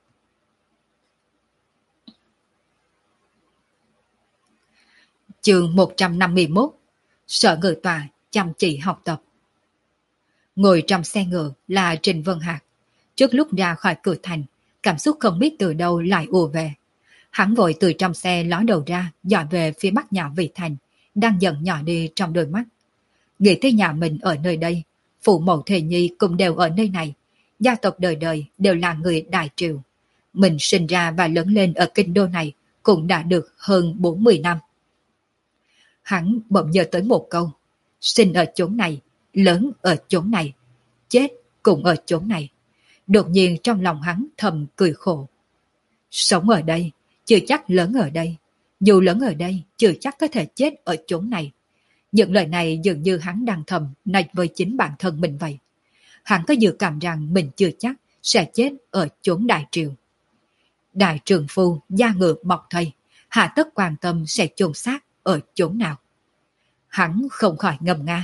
Chương một trăm năm mươi mốt. Sở Ngự Tòa chăm chỉ học tập. Ngồi trong xe ngựa là Trình Vân Hạc. Trước lúc ra khỏi cửa thành, cảm xúc không biết từ đâu lại ùa về. Hắn vội từ trong xe ló đầu ra, dọi về phía bắc nhỏ Vị Thành, đang dần nhỏ đi trong đôi mắt. Nghĩ tới nhà mình ở nơi đây, phụ mẫu Thề Nhi cũng đều ở nơi này, gia tộc đời đời đều là người Đại Triều. Mình sinh ra và lớn lên ở kinh đô này cũng đã được hơn bốn mươi năm. Hắn bỗng nhớ tới một câu, sinh ở chốn này, lớn ở chốn này, chết cũng ở chốn này. Đột nhiên trong lòng hắn thầm cười khổ. Sống ở đây, chưa chắc lớn ở đây. Dù lớn ở đây, chưa chắc có thể chết ở chốn này. Những lời này dường như hắn đang thầm nói với chính bản thân mình vậy. Hắn có dự cảm rằng mình chưa chắc sẽ chết ở chốn Đại Triều. Đại trường phu, gia ngựa mọc thầy, hạ tất quan tâm sẽ chôn xác ở chốn nào. Hắn không khỏi ngâm nga.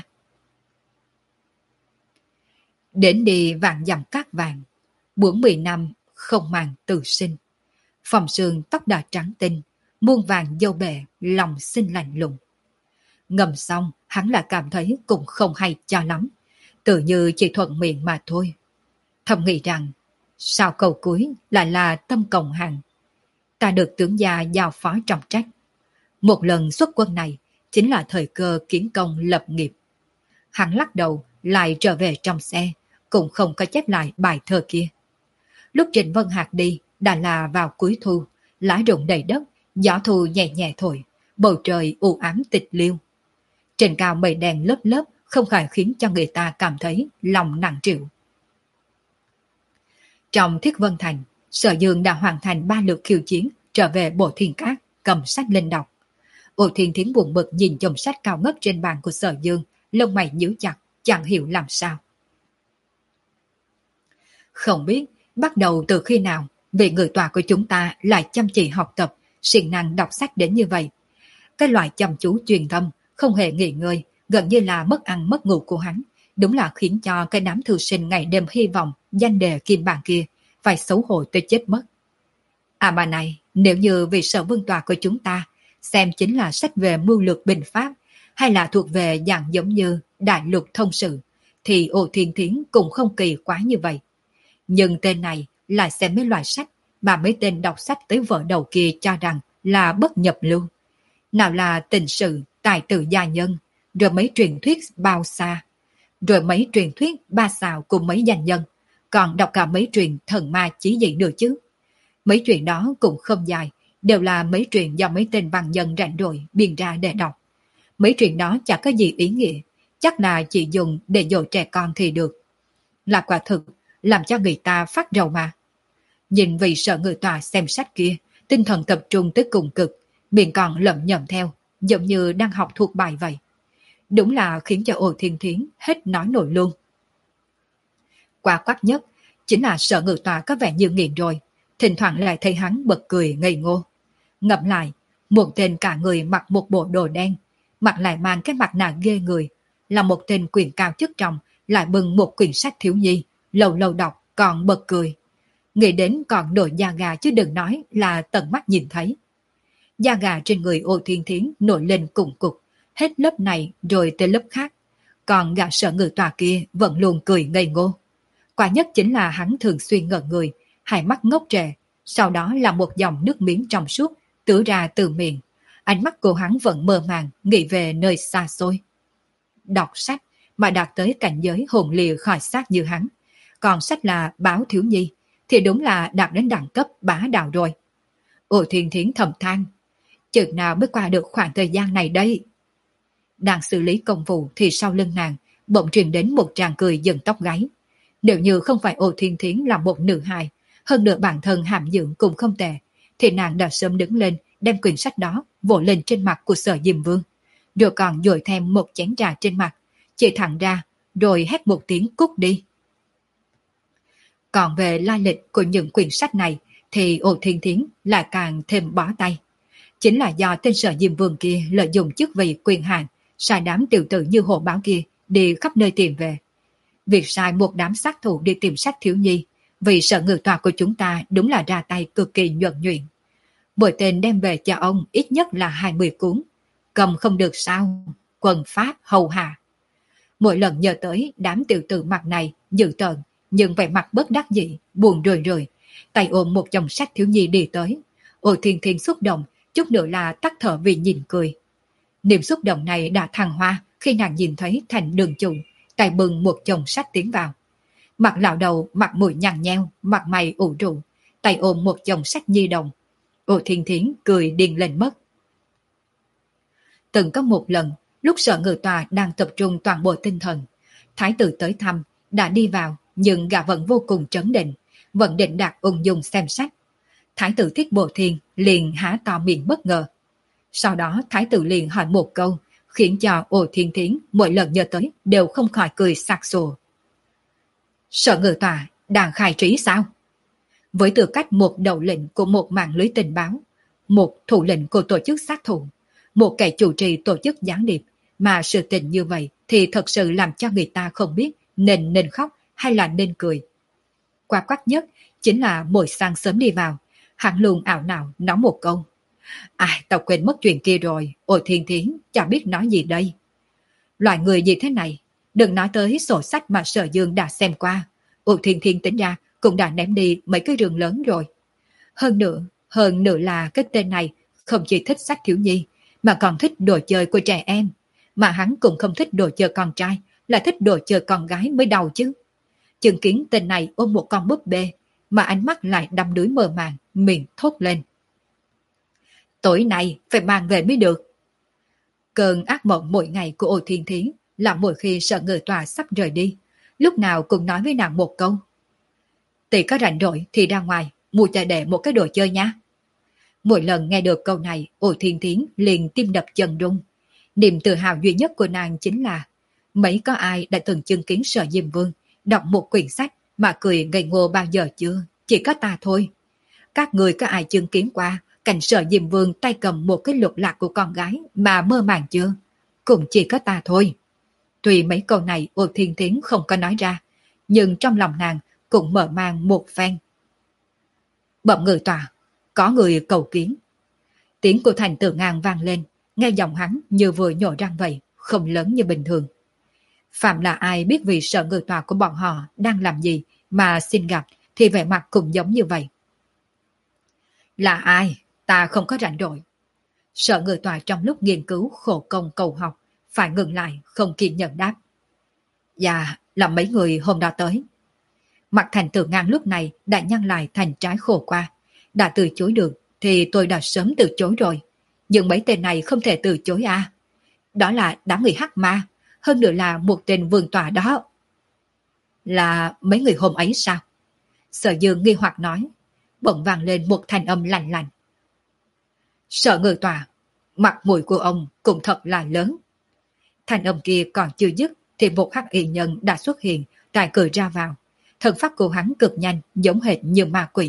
Đến đi vạn dặm cát vàng, bốn mươi năm không màng từ sinh. Phòng sương tóc đã trắng tinh, muôn vàng dâu bể, lòng xinh lạnh lùng. Ngầm xong, hắn lại cảm thấy cũng không hay cho lắm, tự như chỉ thuận miệng mà thôi. Thầm nghĩ rằng, sao câu cuối lại là tâm cộng hàng. Ta được tướng gia giao phó trọng trách. Một lần xuất quân này chính là thời cơ kiến công lập nghiệp. Hắn lắc đầu lại trở về trong xe, cũng không có chép lại bài thơ kia. Lúc Trịnh Vân Hạc đi đã là vào cuối thu, lá rụng đầy đất, gió thu nhẹ nhẹ thổi, bầu trời u ám tịch liêu. Trên cao mây đen lớp lớp không khỏi khiến cho người ta cảm thấy lòng nặng trĩu. Trong Thiết Vân Thành, Sở Dương đã hoàn thành ba lượt khiêu chiến trở về Bộ Thiên Cát, cầm sách lên đọc. Ô Thiên Thiến buồn bực nhìn chồng sách cao ngất trên bàn của Sở Dương, lông mày nhíu chặt, chẳng hiểu làm sao. Không biết bắt đầu từ khi nào vị người tòa của chúng ta lại chăm chỉ học tập, siêng năng đọc sách đến như vậy. Cái loại chăm chú truyền tâm, không hề nghỉ ngơi, gần như là mất ăn mất ngủ của hắn, đúng là khiến cho cái đám thư sinh ngày đêm hy vọng danh đề kim bảng kia phải xấu hổ tới chết mất. À mà này, nếu như vị Sở Vương tòa của chúng ta xem chính là sách về mưu lược binh pháp, hay là thuộc về dạng giống như đại lục thông sự, thì Ô Thiên Thiến cũng không kỳ quá như vậy. Nhưng tên này lại xem mấy loại sách mà mấy tên đọc sách tới vợ đầu kia cho rằng là bất nhập lưu. Nào là tình sự, tài tử gia nhân, rồi mấy truyền thuyết bao xa, rồi mấy truyền thuyết ba xào cùng mấy danh nhân, còn đọc cả mấy truyền thần ma chí dị nữa chứ. Mấy chuyện đó cũng không dài, đều là mấy chuyện do mấy tên văn nhân rảnh rỗi biên ra để đọc. Mấy chuyện đó chẳng có gì ý nghĩa, chắc là chỉ dùng để dỗ trẻ con thì được. Là quả thực, làm cho người ta phát rầu mà. Nhìn vị Sở Ngự Tòa xem sách kia, tinh thần tập trung tới cùng cực, miệng còn lẩm nhẩm theo, giống như đang học thuộc bài vậy. Đúng là khiến cho Ô Thiên Thiến hết nói nổi luôn. Quá quắc nhất, chính là Sở Ngự Tòa có vẻ như nghiền rồi, thỉnh thoảng lại thấy hắn bật cười ngây ngô. Ngẫm lại, một tên cả người mặc một bộ đồ đen, mặt lại mang cái mặt nạ ghê người, là một tên quyền cao chức trọng, lại bưng một quyển sách thiếu nhi, lâu lâu đọc còn bật cười. Nghĩ đến còn nổi da gà chứ đừng nói là tận mắt nhìn thấy. Da gà trên người Ô Thiên Thiến nổi lên cùng cục, hết lớp này rồi tới lớp khác, còn gã Sở Ngự Tòa kia vẫn luôn cười ngây ngô. Quả nhất chính là hắn thường xuyên ngẩn người, hai mắt ngốc trệ, sau đó là một dòng nước miếng trong suốt tứa ra từ miệng. Ánh mắt của hắn vẫn mơ màng, nghĩ về nơi xa xôi. Đọc sách mà đạt tới cảnh giới hồn lìa khỏi xác như hắn, còn sách là báo thiếu nhi, thì đúng là đạt đến đẳng cấp bá đạo rồi. Ô Thiên Thiến thầm than, chừng nào mới qua được khoảng thời gian này đây. Đang xử lý công vụ thì sau lưng nàng bỗng truyền đến một tràng cười dần tóc gáy. Nếu như không phải Ô Thiên Thiến là một nữ hài, hơn nữa bản thân hàm dưỡng cũng không tệ, thì nàng đã sớm đứng lên đem quyển sách đó vỗ lên trên mặt của Sở Diêm Vương, rồi còn dội thêm một chén trà trên mặt, chỉ thẳng ra, rồi hét một tiếng cút đi. Còn về lai lịch của những quyển sách này thì Ô Thiên Thiến lại càng thêm bó tay. Chính là do tên Sở Diêm Vương kia lợi dụng chức vị quyền hạn, sai đám tiểu tử như hồ báo kia đi khắp nơi tìm về. Việc sai một đám sát thủ đi tìm sách thiếu nhi, vì Sở Ngự Tòa của chúng ta đúng là ra tay cực kỳ nhuần nhuyễn. Mỗi tên đem về cho ông ít nhất là hai mươi cuốn, cầm không được sao, quần pháp hầu hạ. Mỗi lần nhớ tới đám tiểu tử mặt này dữ tợn, nhưng vẻ mặt bất đắc dĩ, buồn rười rười, tay ôm một chồng sách thiếu nhi đi tới. Ô Thiên Thiên xúc động, chút nữa là tắt thở vì nhìn cười. Niềm xúc động này đã thăng hoa khi nàng nhìn thấy Thành Đường Chủ tay bưng một chồng sách tiến vào. Mặt lão đầu, mặt mũi nhăn nheo, mặt mày ủ rũ, tay ôm một chồng sách nhi đồng. Ô Thiên Thiến cười điên lên mất. Từng có một lần, lúc Sở Ngự Tòa đang tập trung toàn bộ tinh thần, thái tử tới thăm, đã đi vào, nhưng gã vẫn vô cùng trấn định, vẫn định đạt ung dung xem sách. Thái tử Thiết Bộ Thiên liền há to miệng bất ngờ. Sau đó thái tử liền hỏi một câu, khiến cho Ô Thiên Thiến mỗi lần nhớ tới đều không khỏi cười sặc sụa. Sở Ngự Tòa đang khai trí sao? Với tư cách một đầu lệnh của một mạng lưới tình báo, một thủ lệnh của tổ chức sát thủ, một kẻ chủ trì tổ chức gián điệp, mà sự tình như vậy thì thật sự làm cho người ta không biết nên nên khóc hay là nên cười. Quá quắc nhất chính là mỗi sáng sớm đi vào, Hắn luôn ảo não nói một câu. Ai, tao quên mất chuyện kia rồi, ôi thiên thiến, chả biết nói gì đây. Loại người gì thế này, đừng nói tới sổ sách mà Sở Dương đã xem qua. Ôi thiên thiên tính ra cũng đã ném đi mấy cái rừng lớn rồi. Hơn nữa, hơn nữa là cái tên này không chỉ thích sách thiếu nhi, mà còn thích đồ chơi của trẻ em. Mà hắn cũng không thích đồ chơi con trai, là thích đồ chơi con gái mới đầu chứ. Chứng kiến tên này ôm một con búp bê, mà ánh mắt lại đăm đuối mờ màng, miệng thốt lên. Tối nay phải mang về mới được. Cơn ác mộng mỗi ngày của Ô Thiên Thiến là mỗi khi Sở Ngự Tòa sắp rời đi, lúc nào cũng nói với nàng một câu. Tỷ có rảnh rỗi thì ra ngoài, mua cho đệ một cái đồ chơi nha. Mỗi lần nghe được câu này, Ô Thiên Thiến liền tim đập chân rung. Niềm tự hào duy nhất của nàng chính là mấy có ai đã từng chứng kiến Sở Diêm Vương đọc một quyển sách mà cười ngây ngô bao giờ chưa? Chỉ có ta thôi. Các người có ai chứng kiến qua cảnh Sở Diêm Vương tay cầm một cái lục lạc của con gái mà mơ màng chưa? Cũng chỉ có ta thôi. Tuy mấy câu này Ô Thiên Thiến không có nói ra, nhưng trong lòng nàng cũng mở mang một phen. Bẩm Ngự Tòa, có người cầu kiến. Tiếng của Thành Tử Ngang vang lên, nghe giọng hắn như vừa nhổ răng vậy, không lớn như bình thường. Phạm là ai biết vì Sở Ngự Tòa của bọn họ đang làm gì mà xin gặp thì vẻ mặt cũng giống như vậy. Là ai? Ta không có rảnh rỗi. Sở Ngự Tòa trong lúc nghiên cứu khổ công cầu học phải ngừng lại, không kiên nhẫn đáp. Dạ, là mấy người hôm đó tới. Mặt Thành Tử Ngang lúc này đã nhăn lại thành trái khổ qua. Đã từ chối được thì tôi đã sớm từ chối rồi. Nhưng mấy tên này không thể từ chối à. Đó là đám người hắc ma, hơn nữa là một tên vương tòa đó. Là mấy người hôm ấy sao? Sở Dương nghi hoặc nói. Bỗng vang lên một thanh âm lạnh lạnh. Sở Ngự Tòa, mặt mũi của ông cũng thật là lớn. Thanh âm kia còn chưa dứt thì một hắc y nhân đã xuất hiện tại cửa ra vào. Thần pháp của hắn cực nhanh, giống hệt như ma quỷ.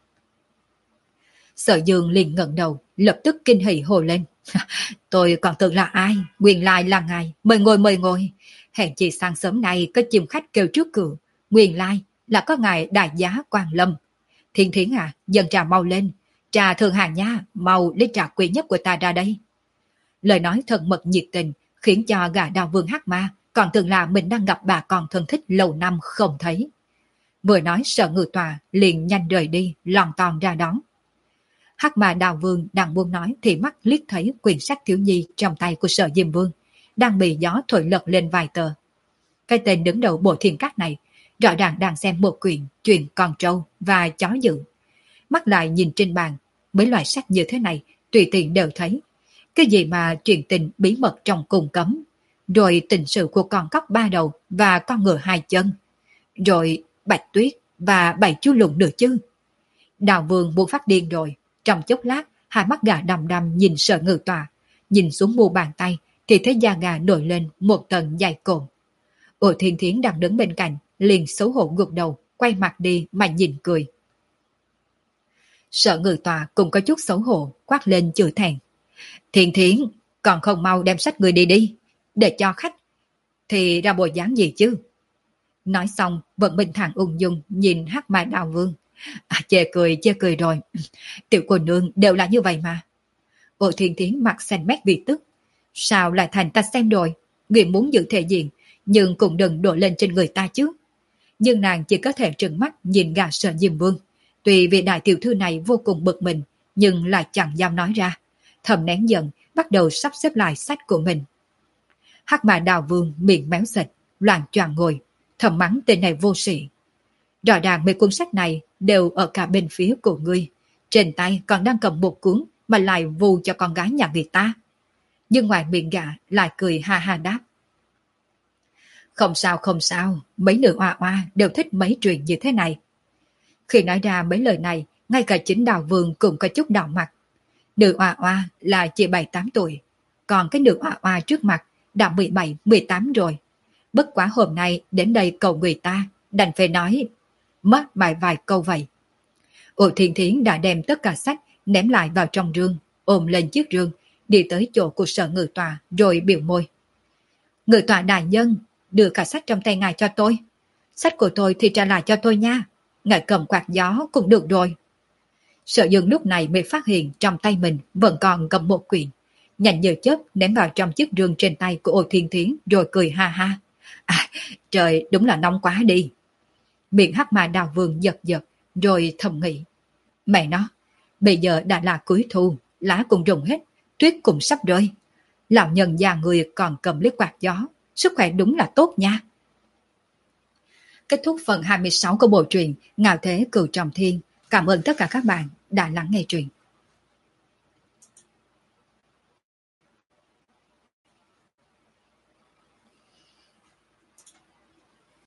Sở Dương liền ngẩng đầu, lập tức kinh hỉ hồ lên. Tôi còn tưởng là ai, nguyên lai là ngài, mời ngồi mời ngồi. Hẹn chi sáng sớm nay có chim khách kêu trước cửa, nguyên lai là có ngài đại giá Quang Lâm. Thiên Thiến à, dần trà mau lên, trà thường hàng nha, mau lấy trà quý nhất của ta ra đây. Lời nói thân mật nhiệt tình khiến cho gã Đào Vương hắc ma còn tưởng là mình đang gặp bà con thân thích lâu năm không thấy. Vừa nói Sở Ngự Tòa liền nhanh rời đi, lòn ton ra đón. Hắc ma Đào Vương đang buông nói thì mắt liếc thấy quyển sách thiếu nhi trong tay của Sở Diêm Vương đang bị gió thổi lật lên vài tờ. Cái tên đứng đầu bộ thiên các này rõ ràng đang xem một quyển chuyện con trâu và chó dữ. Mắt lại nhìn trên bàn, mấy loại sách như thế này tùy tiện đều thấy. Cái gì mà chuyện tình bí mật trong cung cấm, rồi tình sự của con cóc ba đầu và con ngựa hai chân, rồi Bạch Tuyết và bảy chú lùn nữa chứ. Đào Vương buông phát điên rồi, trong chốc lát hai mắt gà đầm đầm nhìn Sở Ngự Tòa, nhìn xuống mu bàn tay thì thấy da gà nổi lên một tầng dày cộm. Ô Thiên Thiến đang đứng bên cạnh liền xấu hổ gục đầu, quay mặt đi mà nhìn cười. Sở Ngự Tòa cũng có chút xấu hổ, quát lên chửi thẹn. Thiên Thiến, còn không mau đem sách người đi đi, để cho khách thì ra bộ dáng gì chứ. Nói xong vẫn bình thản ung dung nhìn hắc ma Đào Vương. À, chê cười chê cười rồi, tiểu cô nương đều là như vậy mà. Ô Thiên Thiến mặt xanh mét vì tức. Sao lại thành ta xem rồi, người muốn giữ thể diện nhưng cũng đừng đổ lên trên người ta chứ. Nhưng nàng chỉ có thể trừng mắt nhìn gã Sở Diêm Vương. Tuy vị đại tiểu thư này vô cùng bực mình nhưng lại chẳng dám nói ra, thầm nén giận bắt đầu sắp xếp lại sách của mình. Hắc ma Đào Vương miệng méo sệt, loạn choạng ngồi, thầm mắng tên này vô sĩ. Rõ ràng mấy cuốn sách này đều ở cả bên phía của ngươi, trên tay còn đang cầm một cuốn mà lại vù cho con gái nhà người ta. Nhưng ngoài miệng gã lại cười ha ha đáp. Không sao không sao, mấy nữ oa oa đều thích mấy chuyện như thế này. Khi nói ra mấy lời này, ngay cả chính Đào Vương cũng có chút đỏ mặt. Nữ oa oa là chỉ bảy tám tuổi, còn cái nữ oa oa trước mặt đã mười bảy mười tám rồi. Bất quá hôm nay đến đây cầu người ta, đành phải nói mất bài vài câu vậy. Ô Thiên Thiến đã đem tất cả sách ném lại vào trong rương, ôm lên chiếc rương, đi tới chỗ của Sở Ngự Tòa rồi biểu môi. Ngự Tòa đại nhân, đưa cả sách trong tay ngài cho tôi. Sách của tôi thì trả lại cho tôi nha, ngài cầm quạt gió cũng được rồi. Sở Dương lúc này mới phát hiện trong tay mình vẫn còn cầm một quyển, nhanh như chớp ném vào trong chiếc rương trên tay của Ô Thiên Thiến rồi cười ha ha. À, trời đúng là nóng quá đi. Miệng hắc ma đào vương giật giật rồi thầm nghĩ. Mẹ nó, bây giờ đã là cuối thu, lá cũng rụng hết, tuyết cũng sắp rơi. Lão nhân già người còn cầm liếc quạt gió, sức khỏe đúng là tốt nha. Kết thúc phần hai mươi sáu của bộ truyện Ngạo Thế Cửu Trọng Thiên. Cảm ơn tất cả các bạn đã lắng nghe truyện.